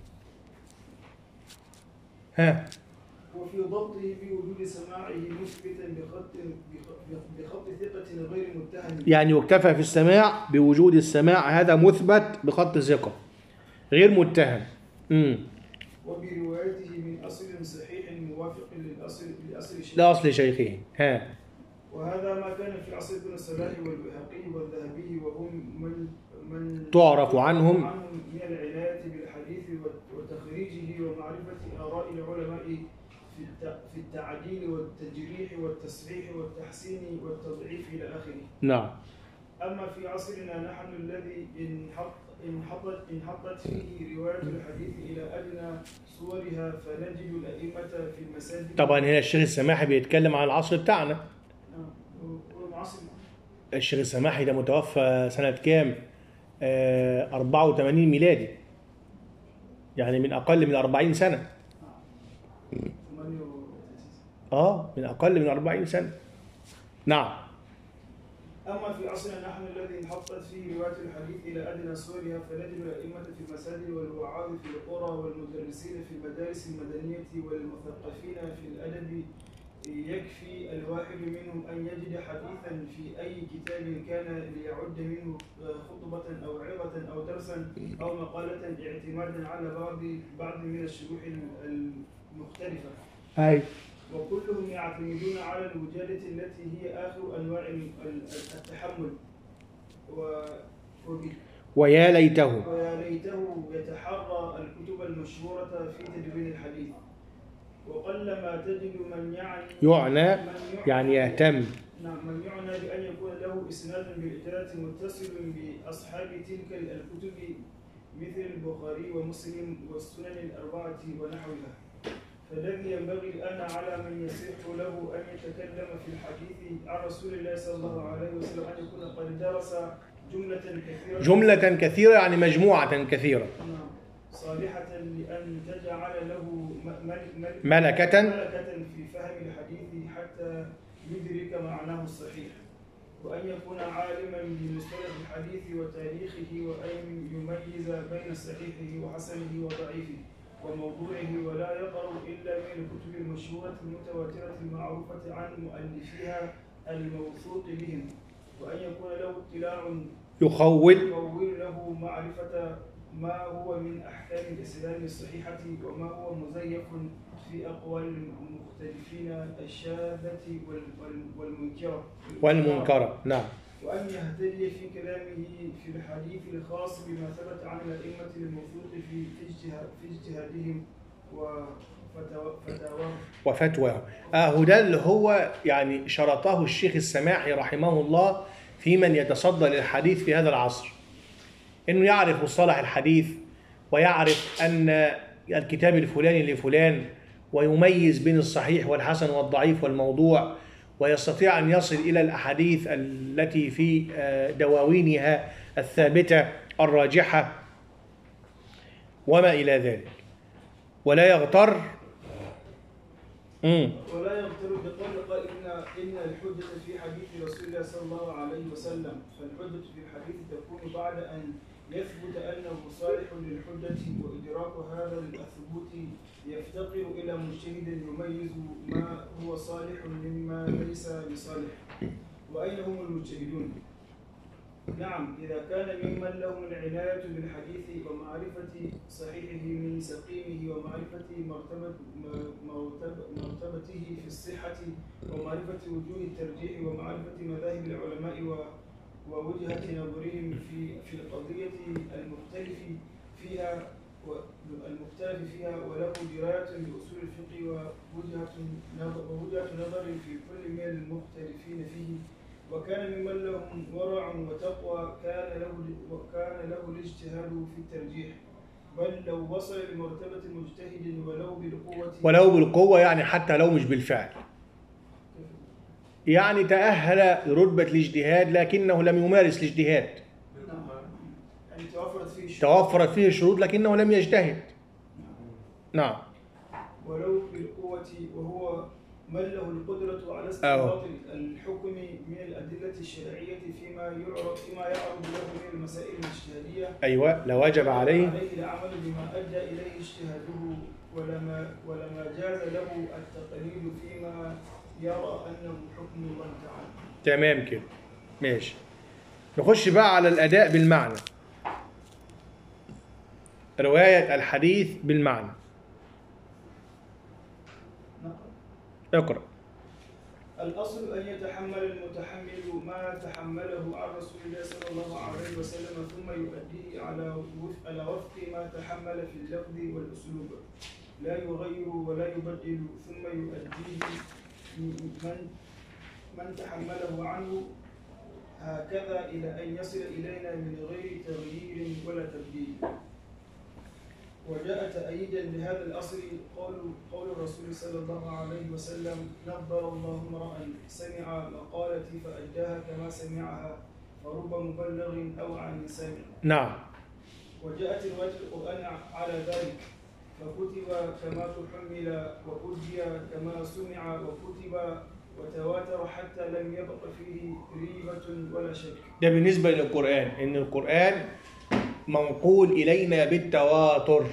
وفي ضبطه بوجود سماعه مثبتا بخط ثقة غير متهم. يعني يكتفى في السماع بوجود السماع، هذا مثبت بخط ثقة غير متهم. وبروايته من أصل صحيح موافق لأصل شيخه. وهذا ما كان في عصر ابن الصلاح والبيهقي والذهبي، وهم من تعرف عنهم من العناية بالحديث وتخريجه ومعرفة آراء العلماء في التعديل والتجريح والتصحيح والتحسين والتضعيف إلى آخره. نعم. أما في عصرنا نحن الذي انحطت فيه رواية الحديث إلى أدنى صورها، فنجد الأئمة في المساجد. طبعا هنا الشيخ السماحي بيتكلم عن العصر بتاعنا. الشيخ السماحي ده متوفى سنة كام؟ 84 ميلادي، يعني من أقل من 40 سنة. من أقل من 40 سنة. نعم. أما في عصرنا نحن الذي انحطت فيه رواية الحديث إلى أدنى صورها، فنجد الأئمة في المساجد والوعاظ في القرى والمدرسين في المدارس المدنية والمثقفين في الأدب، يكفي الواحد منهم أن يجد حديثا في أي كتاب كان ليعد منه خطبة أو عظة أو درسا درسا أو مقالة اعتمادا على بعض من الشروح المختلفة. أي. وكلهم يعتمدون على الوجادة التي هي آخر أنواع التحمل. ويا ليته يتحرى الكتب المشهورة في تدوين الحديث، وقلما تجد من يعني يهتم. نعم، من يعنى بأن يكون له إسناد بالإجازة متصل بأصحاب تلك الكتب مثل البخاري ومسلم والسنن الأربعة ونحوها. فالذي ينبغي الآن على من يصح له أن يتكلم في الحديث عن رسول الله صلى الله عليه وسلم أن يكون قد درس جملة كثيرة يعني مجموعة كثيرة صالحة لأن تجعل له ملكة في فهم الحديث حتى يدرك معناه الصحيح، وأن يكون عالما بمصطلح الحديث وتاريخه، وأن يميز بين صحيحه وحسنه وضعيفه وموضوعه، ولا يقرأ إلا من الكتب المشهورة المتواترة المعروفة عن مؤلفيها الموثوق بهم، وأن يكون له اطلاع يخول له معرفة ما هو من أحكام الإسلام الصحيحة وما هو مزيف في أقوال المختلفين الشاذة والمنكرة. نعم. وأن يهتدي في كلامه في الحديث الخاص بما ثبت عن الأئمة الموثوق في اجتهادهم وفتواه. ده اللي هو يعني شرطه الشيخ السماحي رحمه الله في من يتصدى للحديث في هذا العصر، إنه يعرف مصطلح الحديث ويعرف أن الكتاب الفلاني لفلان، ويميز بين الصحيح والحسن والضعيف والموضوع، ويستطيع أن يصل إلى الأحاديث التي في دواوينها الثابتة الراجحة وما إلى ذلك، ولا يغتر بقول قال إن الحجة في حديث رسول الله صلى الله عليه وسلم، فالحجة في الحديث تكون بعد أن يثبت أنه صالح للحجة، وإدراك هذا الثبوت يفتقر إلى مجتهد يميز ما هو صالح مما ليس بصالح. وأين هم المجتهدون؟ نعم، إذا كان ممن لهم العناية بالحديث ومعرفة صحيحه من سقيمه، ومعرفة مرتبته في الصحة، ومعرفة وجوه الترجيح، ومعرفة مذاهب العلماء ووجهة نظرهم في القضية المختلف فيها، وله دراية بأصول الفقه ووجهة نظر في كل من المختلفين فيه، وكان ممن لهم ورع وتقوى، كان له الاجتهاد في الترجيح، بل لو وصل لمرتبة مجتهد ولو بالقوة يعني حتى لو مش بالفعل، يعني تأهل لرتبة الاجتهاد لكنه لم يمارس الاجتهاد، يعني توفرت فيه الشروط لكنه لم يجتهد. نعم. ولو بالقوة، وهو من له القدرة على استنباط الحكم من الأدلة الشرعية فيما يعرض له من المسائل الاجتهادية. أيوة، لوجب عليه العمل بما أدى إليه اجتهاده، ولما جاز له التقليد فيما يرى أنه حكم الله تعالى. تمام كده، ماشي. نخش بقى على الأداء بالمعنى، رواية الحديث بالمعنى. اقرأ. الأصل أن يتحمل المتحمل ما تحمله عن رسول الله صلى الله عليه وسلم، ثم يؤديه على وفق ما تحمل في اللفظ والأسلوب، لا يغير ولا يبدل، ثم يؤديه من تحمله عنه هكذا إلى أن يصل إلينا من غير تغيير ولا تبديل. وجاء تأييدا لهذا الأصل قول الرسول صلى الله عليه وسلم: نظر الله امرأ سمع مقالتي فأداها كما سمعها، فرب مبلغ أو عن سامع. نعم. وجاءت رواية القرآن على ذلك، فكتب كما تحمل، وأدي كما سمع، وكتب وتواتر حتى لم يبق فيه ريبة ولا شك. ده بالنسبة للقرآن، إن القرآن منقول إلينا بالتواتر.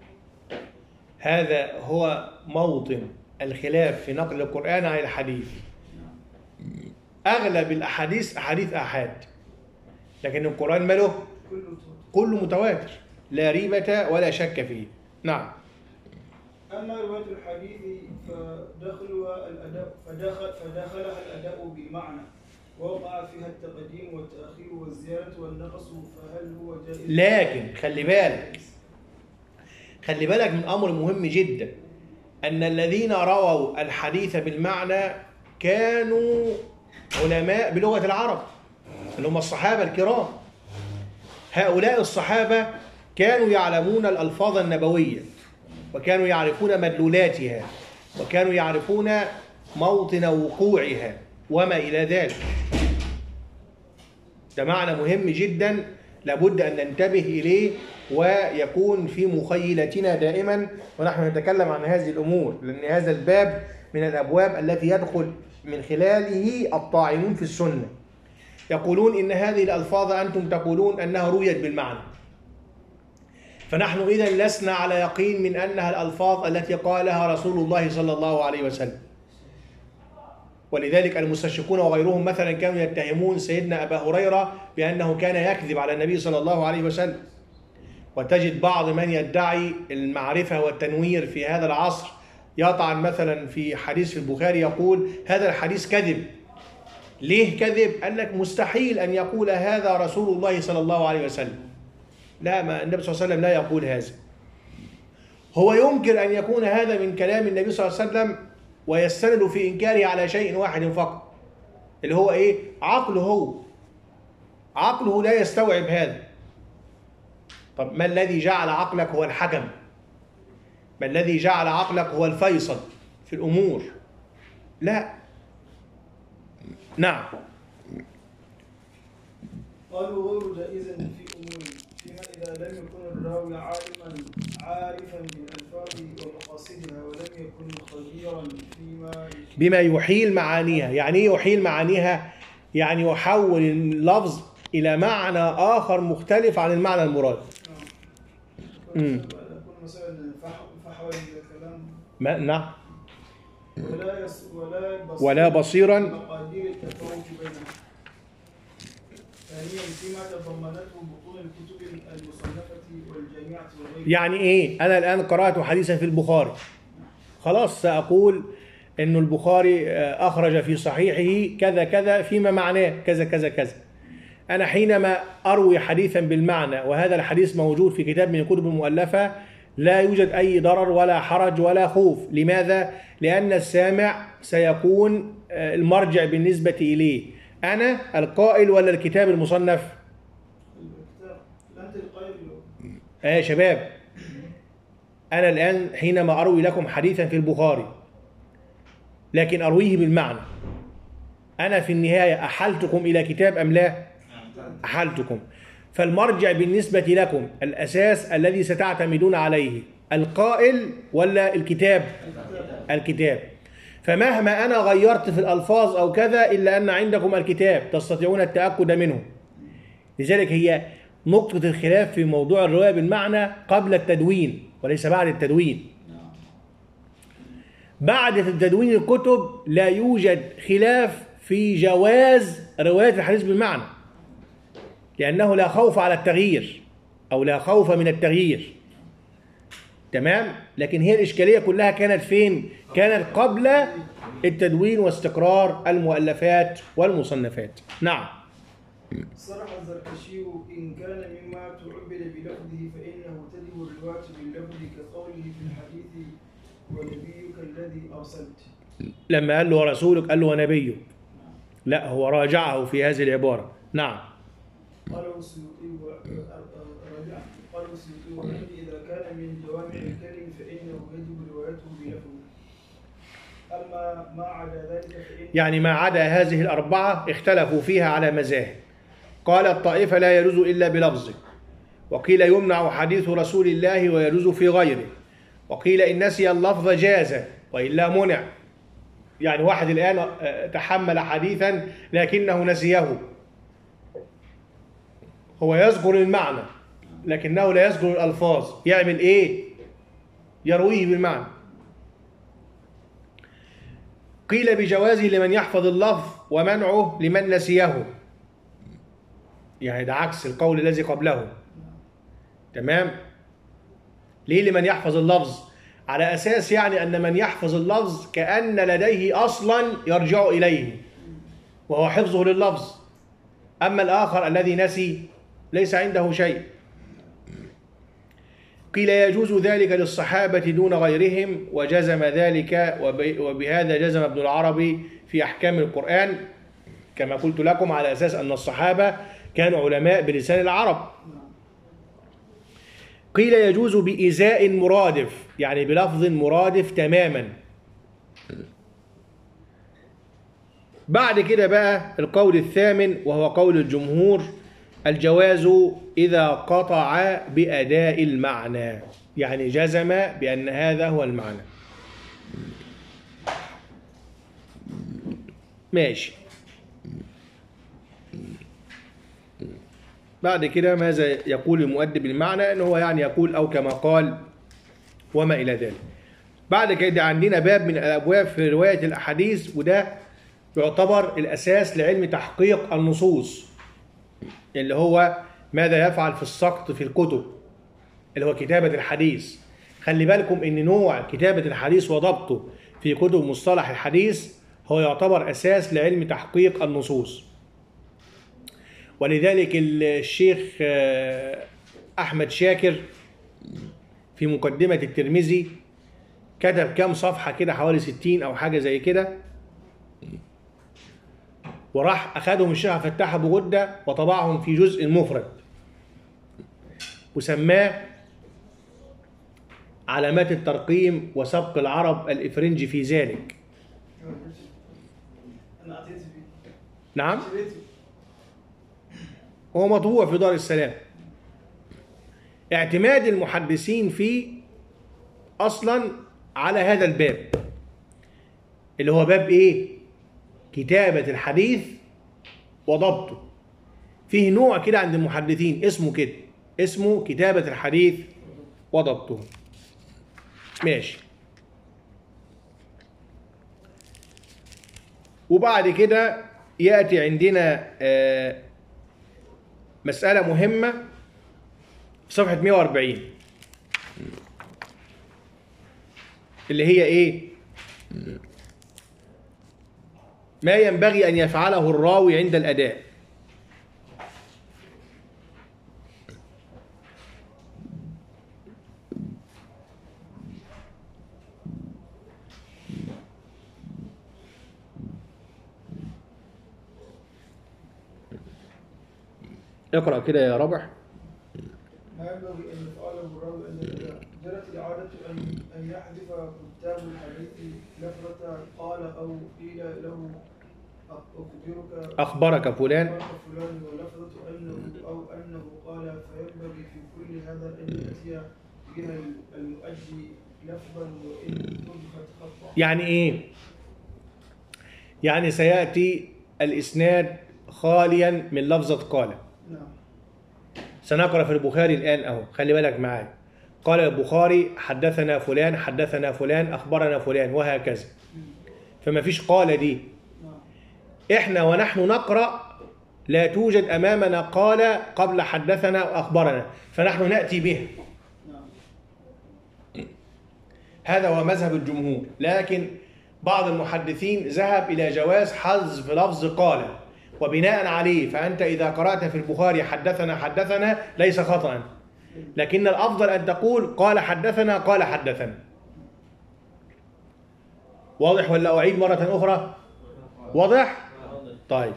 هذا هو موطن الخلاف في نقل القرآن عن الحديث. أغلب الأحاديث أحاديث آحاد، لكن القرآن ماله كله متواتر لا ريبة ولا شك فيه. نعم. أما رواية الحديث فدخلها الأداء بمعنى ووقع فيها التقديم والتأخير والزيادة والنقص، فهل هو جائز؟ لكن خلي بالك من أمر مهم جدا، أن الذين رووا الحديث بالمعنى كانوا علماء بلغة العرب اللي هم الصحابة الكرام. هؤلاء الصحابة كانوا يعلمون الألفاظ النبوية وكانوا يعرفون مدلولاتها وكانوا يعرفون موطن وقوعها وما إلى ذلك. ده معنى مهم جدا لابد أن ننتبه إليه ويكون في مخيلتنا دائما ونحن نتكلم عن هذه الأمور، لأن هذا الباب من الأبواب التي يدخل من خلاله الطاعنون في السنة. يقولون إن هذه الألفاظ أنتم تقولون أنها رويت بالمعنى، فنحن إذن لسنا على يقين من أنها الألفاظ التي قالها رسول الله صلى الله عليه وسلم. ولذلك المستشرقون وغيرهم مثلا كانوا يتهمون سيدنا أبا هريرة بأنه كان يكذب على النبي صلى الله عليه وسلم. وتجد بعض من يدعي المعرفة والتنوير في هذا العصر يطعن مثلا في حديث في البخاري يقول هذا الحديث كذب. ليه كذب؟ أنك مستحيل أن يقول هذا رسول الله صلى الله عليه وسلم. لا، ما النبي صلى الله عليه وسلم لا يقول هذا. هو يمكن أن يكون هذا من كلام النبي صلى الله عليه وسلم ويستند في إنكاره على شيء واحد فقط، اللي هو إيه؟ عقله لا يستوعب هذا. طب ما الذي جعل عقلك هو الحكم؟ ما الذي جعل عقلك هو الفيصل في الأمور؟ لا. نعم. قالوا غير جائز في أمور فيما إذا لم يكن الراوي عارفا بالألفاظ ومقاصدها ولم يكن خبيرا بما يحيل معانيها. يعني ايه يحيل معانيها؟ يعني يحول اللفظ إلى معنى آخر مختلف عن المعنى المراد. يكون مثلا فحوى الكلام. نعم. ولا بصيرا مقادير التفاوت بينهم. ثانيا فيما تضمنته بطون الكتب المصنفة والجامعة وغيرها. يعني ايه؟ أنا الآن قرأت حديثا في البخاري، خلاص سأقول إنه البخاري أخرج في صحيحه كذا كذا فيما معناه كذا كذا كذا. أنا حينما أروي حديثا بالمعنى وهذا الحديث موجود في كتاب من الكتب المؤلفة لا يوجد أي ضرر ولا حرج ولا خوف. لماذا؟ لأن السامع سيكون المرجع بالنسبة إليه. أنا القائل ولا الكتاب المصنف؟ الكتاب. أنت القائل. يا شباب، أنا الآن حينما أروي لكم حديثا في البخاري لكن أرويه بالمعنى، أنا في النهاية أحلتكم إلى كتاب أم لا؟ أحلتكم. فالمرجع بالنسبة لكم الأساس الذي ستعتمدون عليه القائل ولا الكتاب؟ الكتاب. فمهما أنا غيرت في الألفاظ أو كذا إلا أن عندكم الكتاب تستطيعون التأكد منه. لذلك هي نقطة الخلاف في موضوع الرواية بالمعنى قبل التدوين وليس بعد التدوين. بعد التدوين الكتب لا يوجد خلاف في جواز رواية الحديث بالمعنى، لأنه لا خوف على التغيير أو لا خوف من التغيير. تمام؟ لكن هي الإشكالية كلها كانت فين؟ كانت قبل التدوين واستقرار المؤلفات والمصنفات. نعم. صرح الزركشي إن كان مما تعبد بلفظه فإنه تجب الرواية باللفظ كقوله في الحديث ونبيك الذي أرسلت. لما قال له ورسولك قال له ونبيك، لا هو راجعه في هذه العبارة. نعم. قالوا السيوطي وعندي إذا كان من جوامع الكلم فإنه يجب روايته بلفظه. أما ما عدا ذلك فإنه يعني ما عدا هذه الأربعة اختلفوا فيها على مذاهب. قال الطائفة لا يجوز إلا بلفظه، وقيل يمنع حديث رسول الله ويجوز في غيره، وقيل إن نسي اللفظ جاز وإلا منع. يعني واحد الآن تحمل حديثا لكنه نسيه، هو يذكر المعنى لكنه لا يذكر الألفاظ، يعمل إيه؟ يرويه بالمعنى. قيل بجوازه لمن يحفظ اللفظ ومنعه لمن نسيه، يعني ده عكس القول الذي قبله. تمام؟ ليه لمن يحفظ اللفظ؟ على أساس يعني أن من يحفظ اللفظ كأن لديه أصلا يرجع إليه وهو حفظه لللفظ، أما الآخر الذي نسي ليس عنده شيء. قيل يجوز ذلك للصحابة دون غيرهم، وجزم ذلك وبهذا جزم ابن العربي في أحكام القرآن كما قلت لكم، على أساس أن الصحابة كانوا علماء بلسان العرب. قيل يجوز بإزاء مرادف، يعني بلفظ مرادف تماما. بعد كده بقى القول الثامن وهو قول الجمهور: الجواز إذا قطع بأداء المعنى، يعني جزم بأن هذا هو المعنى. ماشي. بعد كده ماذا يقول المؤدب المعنى؟ إن هو يعني يقول أو كما قال وما إلى ذلك. بعد كده عندنا باب من الأبواب في رواية الأحاديث، وده يعتبر الأساس لعلم تحقيق النصوص، اللي هو ماذا يفعل في السقط في الكتب، اللي هو كتابة الحديث. خلي بالكم إن نوع كتابة الحديث وضبطه في كتب مصطلح الحديث هو يعتبر أساس لعلم تحقيق النصوص. ولذلك الشيخ أحمد شاكر في مقدمة الترمذي كتب كام صفحة كده، حوالي 60 أو حاجة زي كده، وراح أخذهم الشيخ فتاح أبو غدة وطبعهم في جزء مفرد وسماه علامات الترقيم وسبق العرب الإفرنجي في ذلك. نعم، هو مطبوع في دار السلام. اعتماد المحدثين فيه أصلا على هذا الباب، اللي هو باب إيه؟ كتابة الحديث وضبطه. فيه نوع كده عند المحدثين اسمه كده، اسمه كتابة الحديث وضبطه. ماشي. وبعد كده يأتي عندنا مسألة مهمة في صفحة 140 اللي هي إيه؟ ما ينبغي أن يفعله الراوي عند الأداء. اقرأ كده يا رابح. ما ينبغي أن يفعله الراوي عند الأداء. جرت العادة أن يحذف كتاب الحديث لفظة قال أو قيل له أخبرك فلان ولفظة أنه أو أنه قال، فينبغي في كل هذا أن يأتي بها المؤدي لفظا وإن حذفت خطأ. يعني إيه؟ يعني سيأتي الإسناد خاليا من لفظة قال. نعم. سنقرأ في البخاري الآن أهو، خلي بالك معايا. قال البخاري حدثنا فلان حدثنا فلان أخبرنا فلان وهكذا، فما فيش قال دي. إحنا ونحن نقرأ لا توجد أمامنا قال قبل حدثنا وأخبرنا، فنحن نأتي به. هذا هو مذهب الجمهور، لكن بعض المحدثين ذهب إلى جواز حذف لفظ قال، وبناء عليه فأنت إذا قرأت في البخاري حدثنا حدثنا ليس خطأ، لكن الأفضل أن تقول قال حدثنا قال حدثنا. واضح ولا أعيد مرة أخرى؟ واضح؟ طيب.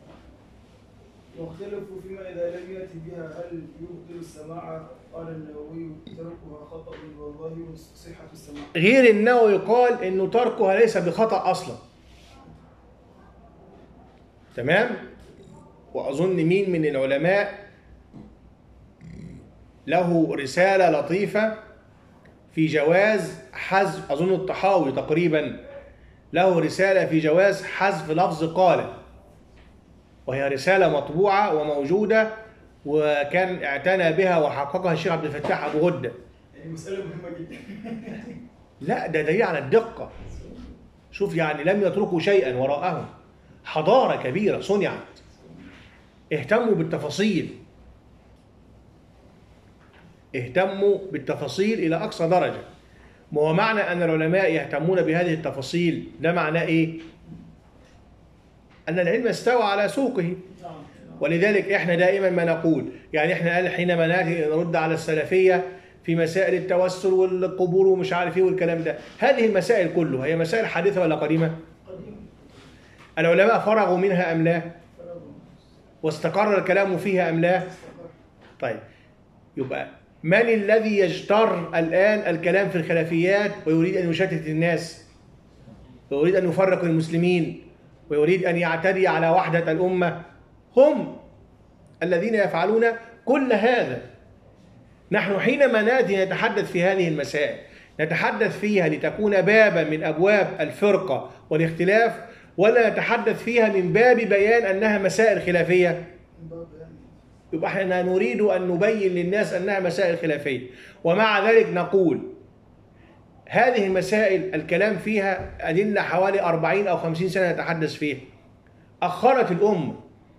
واختلفوا فيما إذا لم يأتي بها هل يبطل السماع؟ قال النووي تركها خطأ والله صحة السماع. غير النووي قال إنه تركها ليس بخطأ أصلا. تمام؟ وأظن مين من العلماء له رسالة لطيفة في جواز حذف، أظن الطحاوي تقريبا له رسالة في جواز حذف لفظ قال، وهي رسالة مطبوعة وموجودة، وكان اعتنى بها وحققها الشيخ عبد الفتاح أبو غدة. يعني مسألة مهمة جدا. لا، ده دليل على الدقة. شوف يعني لم يتركوا شيئا وراءهم، حضارة كبيرة صنعت، اهتموا بالتفاصيل. اهتموا بالتفاصيل إلى أقصى درجة. ما هو معنى أن العلماء يهتمون بهذه التفاصيل ده معناه إيه؟ أن العلم استوى على سوقه. ولذلك إحنا دائما ما نقول، يعني إحنا قال حينما نأتي نرد على السلفية في مسائل التوسل والقبور ومش عارف إيه والكلام ده، هذه المسائل كلها هي مسائل حديثة ولا قديمة؟ العلماء فرغوا منها أم لا؟ واستقر الكلام فيها أم لا؟ طيب، يبقى من الذي يجتر الآن الكلام في الخلافيات ويريد أن يشتت الناس ويريد أن يفرق المسلمين ويريد أن يعتدي على وحدة الأمة؟ هم الذين يفعلون كل هذا. نحن حينما نأتي نتحدث في هذه المسائل نتحدث فيها لتكون بابا من أبواب الفرقة والاختلاف، ولا نتحدث فيها من باب بيان أنها مسائل خلافية؟ يبقى احنا نريد أن نبين للناس أنها مسائل خلافية، ومع ذلك نقول هذه المسائل الكلام فيها أدلة حوالي 40 أو 50 سنة نتحدث فيها. أخرت الأمة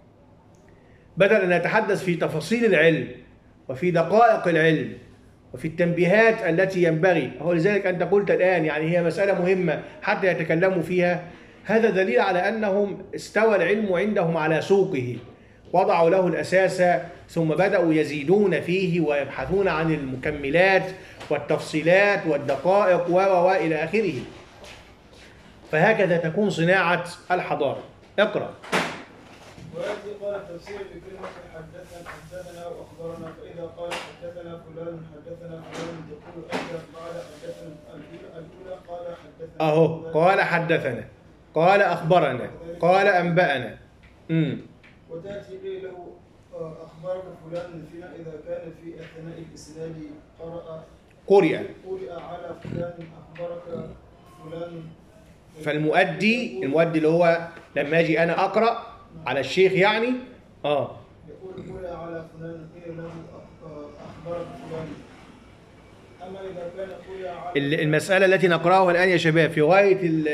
بدل أن نتحدث في تفاصيل العلم وفي دقائق العلم وفي التنبيهات التي ينبغي. هو لذلك أنت قلت الآن يعني هي مسألة مهمة حتى يتكلموا فيها. هذا دليل على أنهم استوى العلم عندهم على سوقه، وضعوا له الأساس ثم بدأوا يزيدون فيه ويبحثون عن المكملات والتفصيلات والدقائق وإلى آخره. فهكذا تكون صناعة الحضارة. اقرأ. ويأتي قال تفسير بكلمة حدثنا وأخبرنا، فإذا قال حدثنا فلان تقول أنت قال حدثنا الأولى قال حدثنا أهو قال حدثنا، قال أخبرنا، قال أنبأنا. وتأتي به له أخبرك فلان فينا إذا كان في أثناء الإسناد قرئ على فلان أخبرك فلان. فالمؤدي اللي هو لما أجي أنا أقرأ على الشيخ يعني يقول قرئ على فلان قيل له أخبرك فلان. أما إذا كان قرئ على المسألة التي نقرأها الآن يا شباب في غاية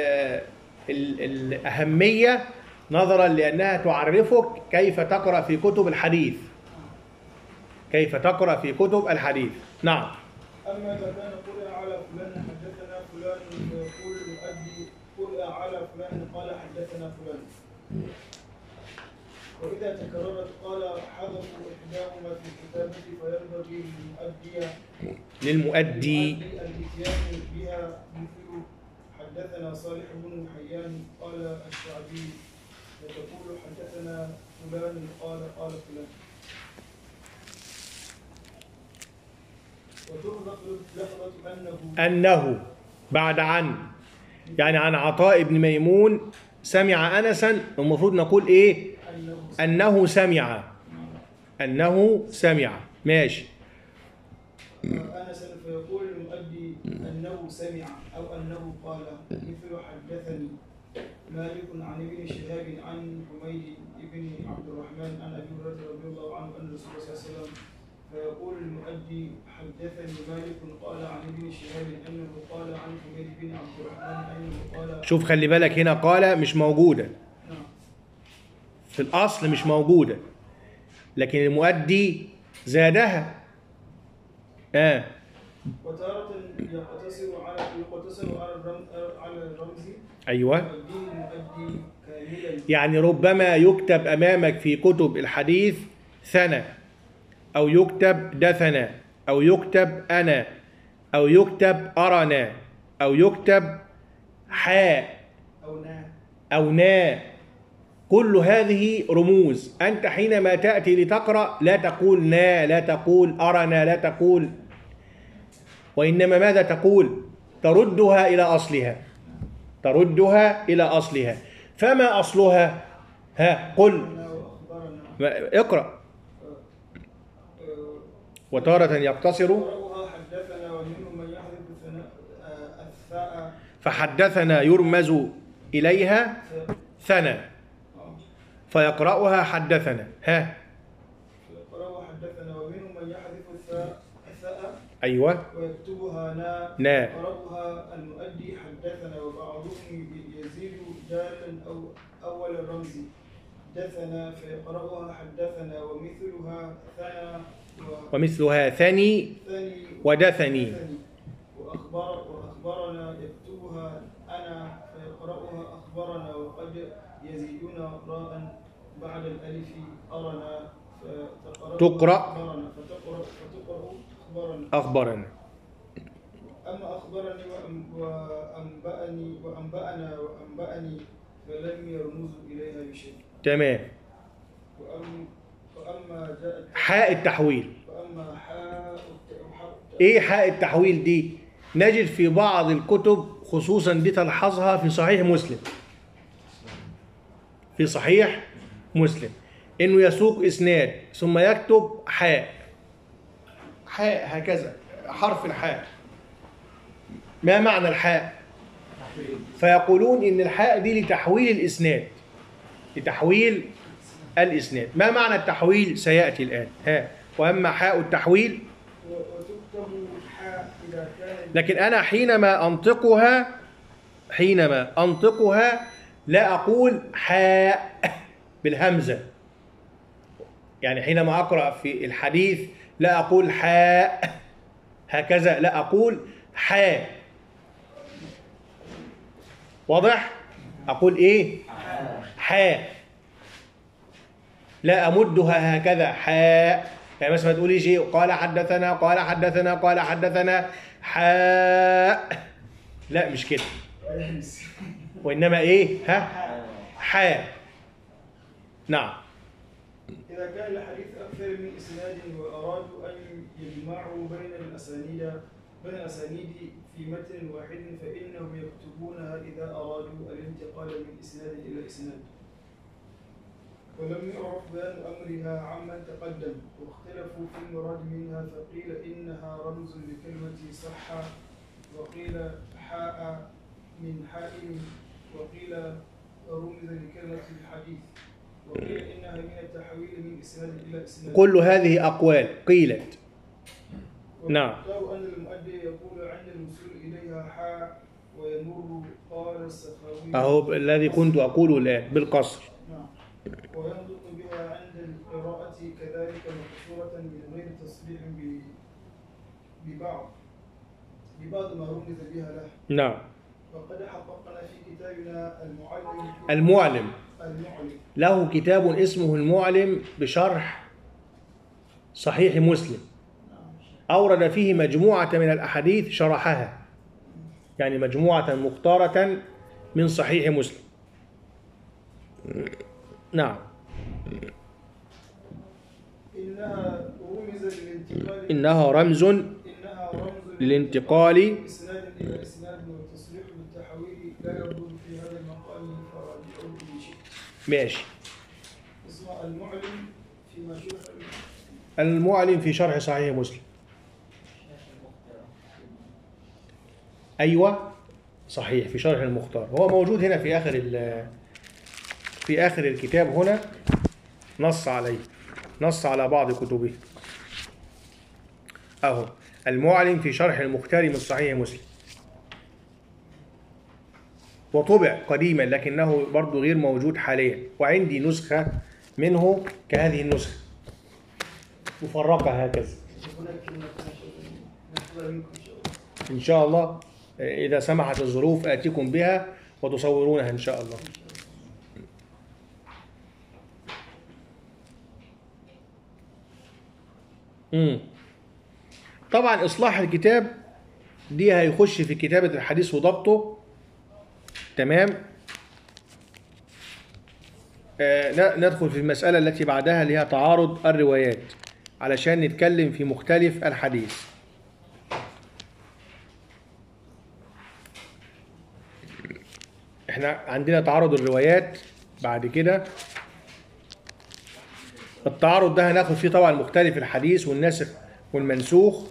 الأهمية، نظرا لأنها تعرفك كيف تقرأ في كتب الحديث. كيف تقرأ في كتب الحديث. نعم. أما إذا كان قرئ على فلان حدثنا فلان فيقول المؤدي قرئ على فلان قال حدثنا فلان. وإذا تكررت قال حذفوا إحداهما في الكتابة فينبغي للمؤدي الإتيان بها، مثل حدثنا صالح بن حيان قال الشعبي، وتقول حدثنا فلان قال فلان. وتحذف لفظة أنه بعد عن، يعني عن عطاء بن ميمون سمع أنسا، المفروض نقول إيه؟ أنه سمع. أنه سمع. ماشي. أنسا فيقول المؤدي أنه سمع أو أنه قال، مثل حدثني مالك عن ابن شهاب عن حميد بن عبد الرحمن عن أبي هريرة رضي الله عنه أن الرسول صلى الله عليه وسلم، فيقول المؤدي حدثني مالك قال عن ابن شهاب أنه قال عن حميد بن عبد الرحمن أنه قال. شوف خلي بالك هنا قال مش موجودة في الأصل، مش موجودة، لكن المؤدي زادها. وتارة يقتصر على الرمز. أيوة. يعني ربما يكتب أمامك في كتب الحديث ثنى، أو يكتب دثنا، أو يكتب أنا، أو يكتب أرنا، أو يكتب حاء أو نا. كل هذه رموز. أنت حينما تأتي لتقرأ لا تقول نا، لا تقول أرنا، لا تقول، وإنما ماذا تقول؟ تردها إلى أصلها. تردها إلى أصلها. فما أصلها؟ قل. اقرأ. وتارة يقتصر فحدثنا يرمز إليها ثنى، فيقرأها حدثنا. فيقرأها حدثنا، ومنهم من يحذف الثاء أيوة ويكتبها نا. يقرأها المؤدي حدثنا، وبعضهم يزيد دالا أو أول الرمز دثنا فيقرأها حدثنا، ومثلها ثنى ومثلها ثني ودثني. وأخبرنا يكتبها أنا فيقرأها أخبرنا، وقد يزيدون راء بعد الألف أرنا تقرأ فتقرأ أخبرنا. أخبرنا. أما أخبرني وأنبأني فلم يرمزوا إليها بشيء. تمام. وأما جاءت حاء التحويل. وأما إيه حاء التحويل دي؟ نجد في بعض الكتب خصوصا دي تلحظها في صحيح مسلم. في صحيح مسلم إنه يسوق إسناد ثم يكتب حاء هكذا، حرف الحاء. ما معنى الحاء؟ فيقولون إن الحاء دي لتحويل الإسناد، لتحويل الإسناد. ما معنى التحويل؟ سيأتي الآن. وأما حاء التحويل، وتكتب حاء إذا كان، لكن أنا حينما أنطقها لا أقول حاء بالهمزة. يعني حينما أقرأ في الحديث لا أقول حاء هكذا، لا أقول حاء. واضح؟ أقول إيه؟ حاء. لا أمدها هكذا حاء. يعني مثلا ما تقولي شيء قال حدثنا حاء، لا مش كده، وإنما إيه؟ حاء. نعم. إذا كان الحديث أكثر من إسناد وأرادوا أن يجمعوا بين الأسانيد في متن واحد فإنهم يكتبونها إذا أرادوا الانتقال من إسناد إلى إسناد. ولم يعرف بيان أمرها عمن تقدم، واختلفوا في المراد منها، فقيل إنها رمز لكلمة صحة، وقيل حاء من حائم، وقيل رمز لكلمة الحديث، وقيل إنها من التحويل من إسناد إلى إسناد. كل هذه أقوال قيلت. نعم. واختاروا أن المؤدي يقول عند الوصول إليها حاء ويمر، قال السخاوي أهو الذي كنت أقوله الآن بالقصر. نعم. وينطق بها عند القراءة كذلك مقصورة من غير تصريح ببعض ما رمز بها له. نعم. وقد حققنا في كتابنا المعلم له كتاب اسمه المعلم بشرح صحيح مسلم، أورد فيه مجموعة من الأحاديث شرحها، يعني مجموعة مختارة من صحيح مسلم. نعم. إنها رمز للانتقال إسناد إلى إسناد، والتصريح بالتحويل لا يبدو في هذا المقام فراجعه إن شئت. ماشي. اسمه المعلم فيما شرح المعلم في شرح صحيح مسلم. أيوة صحيح، في شرح المختار. هو موجود هنا في آخر الكتاب هنا، نص على بعض كتبه أهو. المعلم في شرح المختار من صحيح مسلم، وطبع قديما لكنه برضو غير موجود حاليا، وعندي نسخة منه كهذه النسخة مفرقة هكذا. إن شاء الله إذا سمحت الظروف آتيكم بها وتصورونها إن شاء الله. طبعا إصلاح الكتاب دي هيخش في كتابة الحديث وضبطه. تمام. ندخل في المسألة التي بعدها اللي هي تعارض الروايات، علشان نتكلم في مختلف الحديث. احنا عندنا تعارض الروايات. بعد كده التعارض ده هناخد فيه طبعا مختلف الحديث والناسخ والمنسوخ.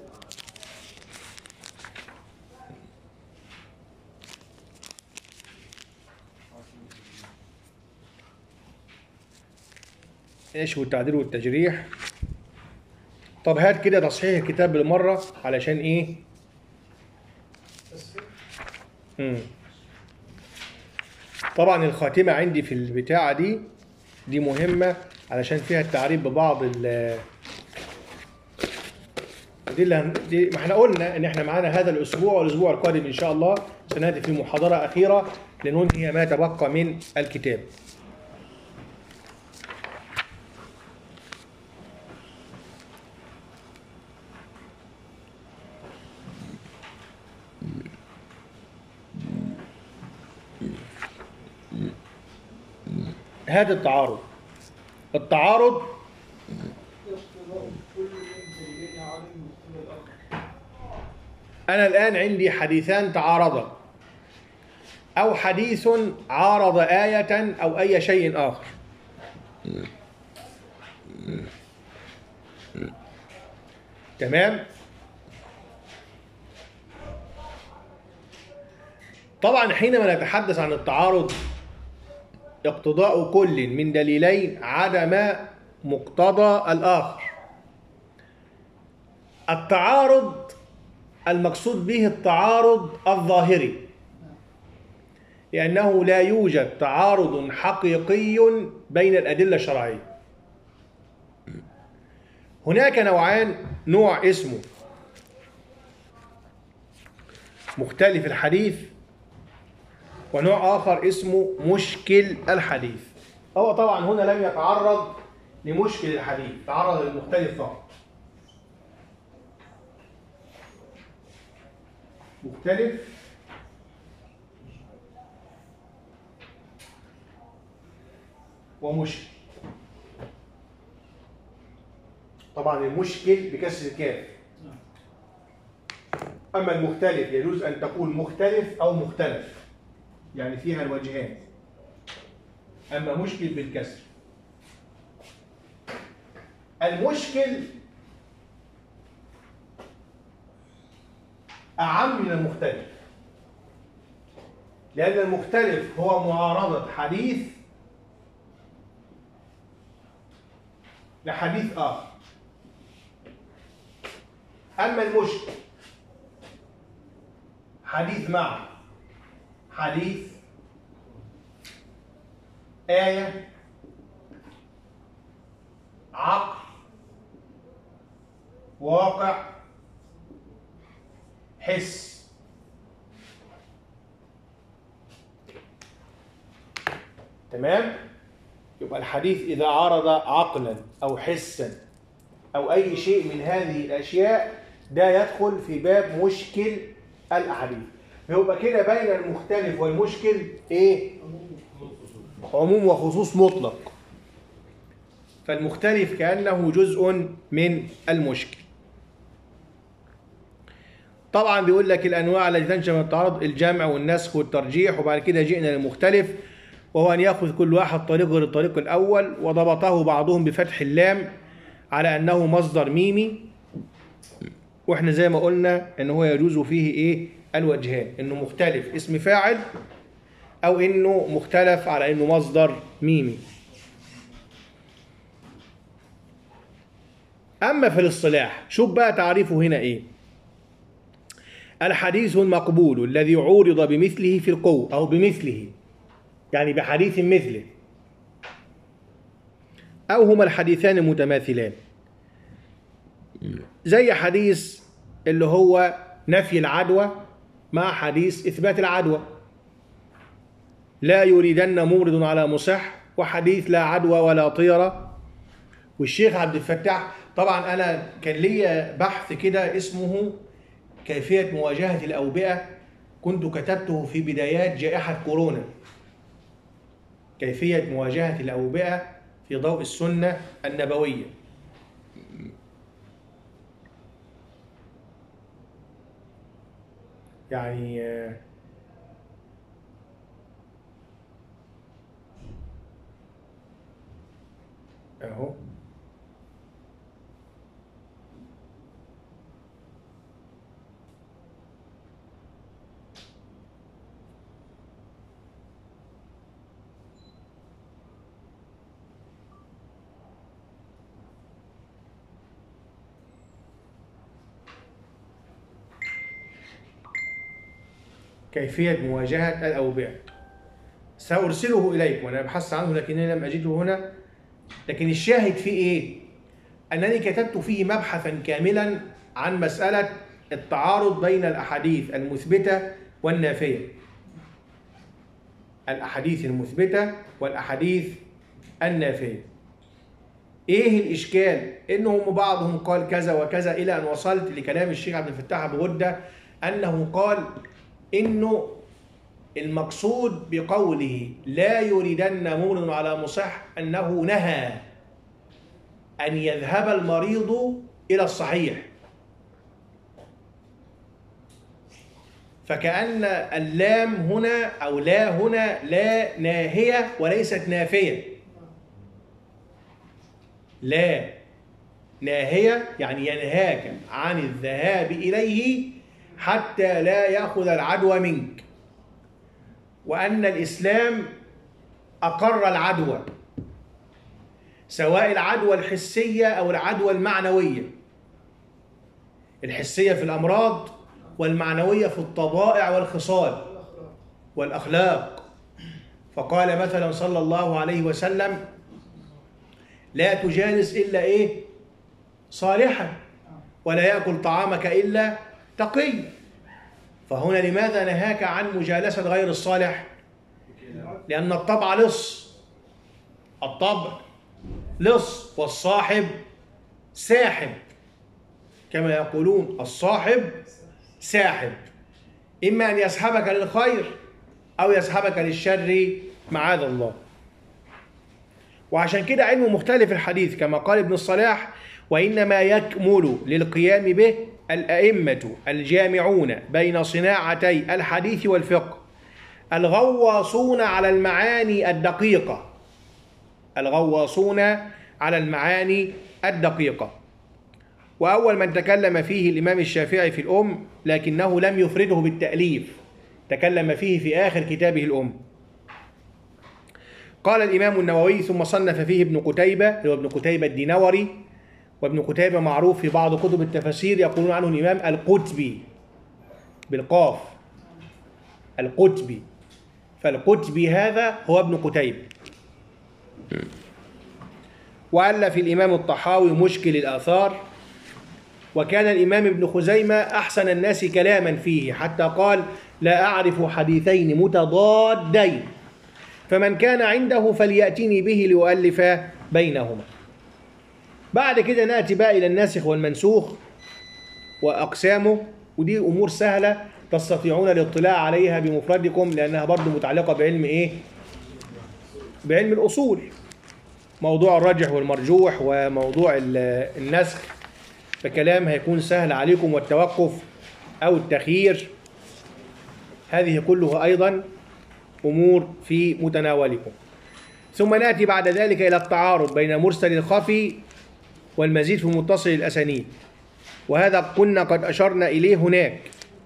ايش والتعديل والتجريح. طب هات كده تصحيح الكتاب بالمرة علشان ايه؟ طبعا الخاتمة عندي في البتاعة دي مهمة علشان فيها التعريف ببعض ما احنا قلنا ان احنا معانا هذا الاسبوع والاسبوع القادم ان شاء الله سناتي في محاضره اخيره لننهي ما تبقى من الكتاب. هذا التعارض يقتضى كل من دليلين على المقتضى الآخر. أنا الآن عندي حديثان تعارضا أو حديث عارض آية أو أي شيء آخر. تمام؟ طبعا حينما نتحدث عن التعارض اقتضاء كل من دليلين عدم مقتضى الآخر. التعارض المقصود به التعارض الظاهري، لأنه لا يوجد تعارض حقيقي بين الأدلة الشرعية. هناك نوعان، نوع اسمه مختلف الحديث، ونوع آخر اسمه مشكل الحديث. هو طبعا هنا لم يتعرض لمشكل الحديث، تعرض للمختلف فقط. مختلف ومشكل. طبعا المشكل بكسر الكاف، أما المختلف يجوز أن تقول مختلف أو مختلف، يعني فيها الوجهان. أما مشكل بالكسر. المشكل أعم من المختلف، لأن المختلف هو معارضة حديث لحديث آخر. أما المشكل حديث مع حديث، آية، عقل، واقع، حس. تمام؟ يبقى الحديث إذا عارض عقلا أو حسا أو أي شيء من هذه الأشياء ده يدخل في باب مشكل الأحاديث. يبقى كده بين المختلف والمشكل إيه؟ عموم وخصوص مطلق. فالمختلف كأنه جزء من المشكل. طبعا بيقول لك الأنواع التي تنشأ من التعارض الجمع والنسخ والترجيح، وبعد كده جئنا للمختلف وهو أن يأخذ كل واحد طريق غير الطريق الأول، وضبطه بعضهم بفتح اللام على أنه مصدر ميمي. وإحنا زي ما قلنا أنه هو يجوز فيه إيه؟ الوجهان، أنه مختلف اسم فاعل أو أنه مختلف على أنه مصدر ميمي. أما في الاصطلاح شوف بقى تعريفه هنا إيه؟ الحديث المقبول الذي عورض بمثله في القوة، أو بمثله يعني بحديث مثله، أو هما الحديثان المتماثلان. زي حديث اللي هو نفي العدوى مع حديث إثبات العدوى، لا يريدن مورد على مصح، وحديث لا عدوى ولا طيرة. والشيخ عبد الفتاح طبعا أنا كان لي بحث كده اسمه كيفية مواجهة الأوبئة، كنت كتبته في بدايات جائحة كورونا. كيفية مواجهة الأوبئة في ضوء السنة النبوية. يعني أهو كيفية مواجهة الأوبئة. سأرسله إليكم، أنا أبحث عنه لكنني لم أجده هنا. لكن الشاهد فيه إيه؟ أنني كتبت فيه مبحثا كاملا عن مسألة التعارض بين الأحاديث المثبتة والنافية. الأحاديث المثبتة والأحاديث النافية. إيه الإشكال؟ إنهم بعضهم قال كذا وكذا، إلى أن وصلت لكلام الشيخ عبد الفتاح أبو غدة أنه قال إنه المقصود بقوله لا يريدن مؤمن على مصح أنه نهى أن يذهب المريض إلى الصحيح، فكأن اللام هنا أو لا هنا لا ناهية وليست نافية. لا ناهية يعني ينهاك عن الذهاب إليه حتى لا يأخذ العدوى منك، وأن الإسلام أقر العدوى، سواء العدوى الحسية أو العدوى المعنوية. الحسية في الأمراض والمعنوية في الطبائع والخصال والأخلاق. فقال مثلا صلى الله عليه وسلم لا تجالس إلا إيه؟ صالحا، ولا يأكل طعامك إلا تقي. فهنا لماذا نهاك عن مجالسة غير الصالح؟ لأن الطبع لص، الطبع لص، والصاحب ساحب، كما يقولون الصاحب ساحب، إما أن يسحبك للخير أو يسحبك للشر معاذ الله. وعشان كده علم مختلف الحديث كما قال ابن الصلاح: وإنما يكمل للقيام به الأئمة الجامعون بين صناعتي الحديث والفقه الغواصون على المعاني الدقيقة، الغواصون على المعاني الدقيقة. وأول من تكلم فيه الإمام الشافعي في الأم، لكنه لم يفرده بالتأليف، تكلم فيه في آخر كتابه الأم. قال الإمام النووي: ثم صنف فيه ابن قتيبة، هو ابن قتيبة الدينوري، وابن قتيبة معروف في بعض كتب التفاسير يقولون عنه الإمام القتبي بالقاف، القتبي، فالقتبي هذا هو ابن قتيبة. وألف الإمام الطحاوي مشكل الآثار، وكان الإمام ابن خزيمة أحسن الناس كلاما فيه، حتى قال: لا أعرف حديثين متضادين، فمن كان عنده فليأتني به لأؤلف بينهما. بعد كده نأتي بقى إلى الناسخ والمنسوخ وأقسامه، ودي أمور سهلة تستطيعون الاطلاع عليها بمفردكم، لأنها برضو متعلقة بعلم إيه؟ بعلم الأصول، موضوع الرجح والمرجوح وموضوع النسخ، فكلام هيكون سهل عليكم، والتوقف أو التخيير هذه كلها أيضا أمور في متناولكم. ثم نأتي بعد ذلك إلى التعارض بين مرسل الخفي والمزيد في متصل الأسانيد، وهذا كنا قد أشرنا إليه هناك.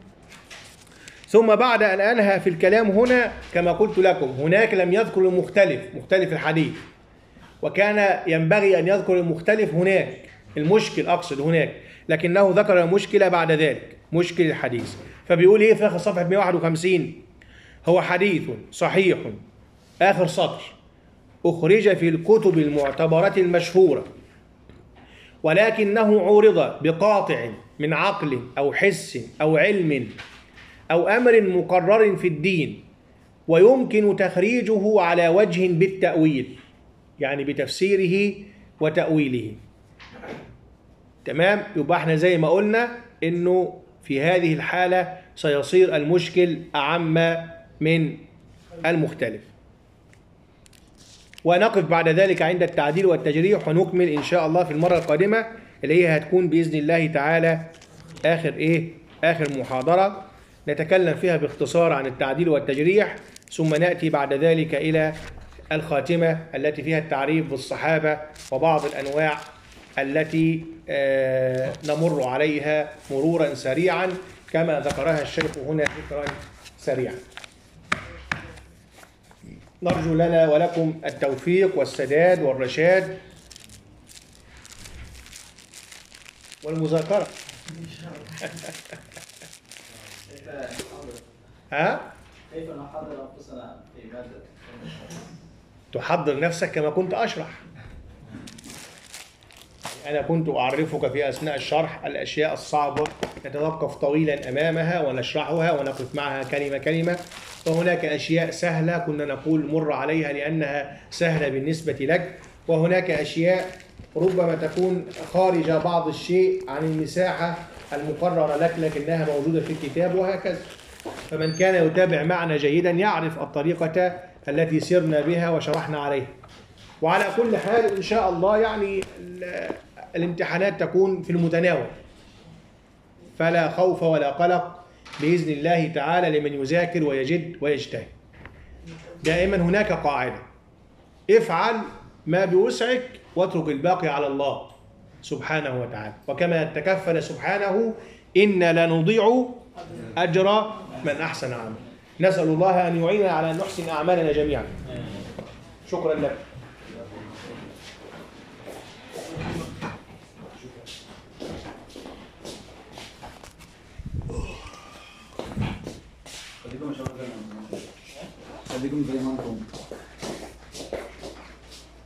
ثم بعد أن أنهى في الكلام هنا كما قلت لكم، هناك لم يذكر مختلف الحديث، وكان ينبغي أن يذكر المختلف هناك، المشكل أقصد هناك، لكنه ذكر المشكلة بعد ذلك، مشكل الحديث. فبيقول إيه في آخر صفحة 151: هو حديث صحيح، آخر سطر، أخرج في الكتب المعتبرة المشهورة، ولكنه عورض بقاطع من عقل أو حس أو علم أو أمر مقرر في الدين، ويمكن تخريجه على وجه بالتأويل، يعني بتفسيره وتأويله. تمام؟ يبقى احنا زي ما قلنا إنه في هذه الحالة سيصير المشكل أعم من المختلف. ونقف بعد ذلك عند التعديل والتجريح، ونكمل إن شاء الله في المرة القادمة اللي هي هتكون بإذن الله تعالى آخر محاضرة نتكلم فيها باختصار عن التعديل والتجريح، ثم نأتي بعد ذلك إلى الخاتمة التي فيها التعريف بالصحابة وبعض الأنواع التي نمر عليها مرورا سريعا كما ذكرها الشيخ هنا ذكرا سريعا. نرجو لنا ولكم التوفيق والسداد والرشاد والمذاكرة. ها؟ كيف نحضر أنفسنا في مادة؟ تحضر نفسك كما كنت أشرح. أنا كنت أعرفك في أثناء الشرح الأشياء الصعبة نتوقف طويلا أمامها ونشرحها ونقف معها كلمة كلمة، وهناك أشياء سهلة كنا نقول مر عليها لأنها سهلة بالنسبة لك، وهناك أشياء ربما تكون خارج بعض الشيء عن المساحة المقررة لك لكنها موجودة في الكتاب وهكذا. فمن كان يتابع معنا جيدا يعرف الطريقة التي سرنا بها وشرحنا عليها. وعلى كل حال إن شاء الله يعني الامتحانات تكون في المتناول، فلا خوف ولا قلق بإذن الله تعالى لمن يذاكر ويجد ويجتهد. دائما هناك قاعدة: افعل ما بوسعك واترك الباقي على الله سبحانه وتعالى، وكما تكفل سبحانه: إنا لا نضيع أجر من أحسن عملا. نسأل الله أن يعيننا على أن نحسن أعمالنا جميعا. شكرا لك. خليكم زي ما انتم.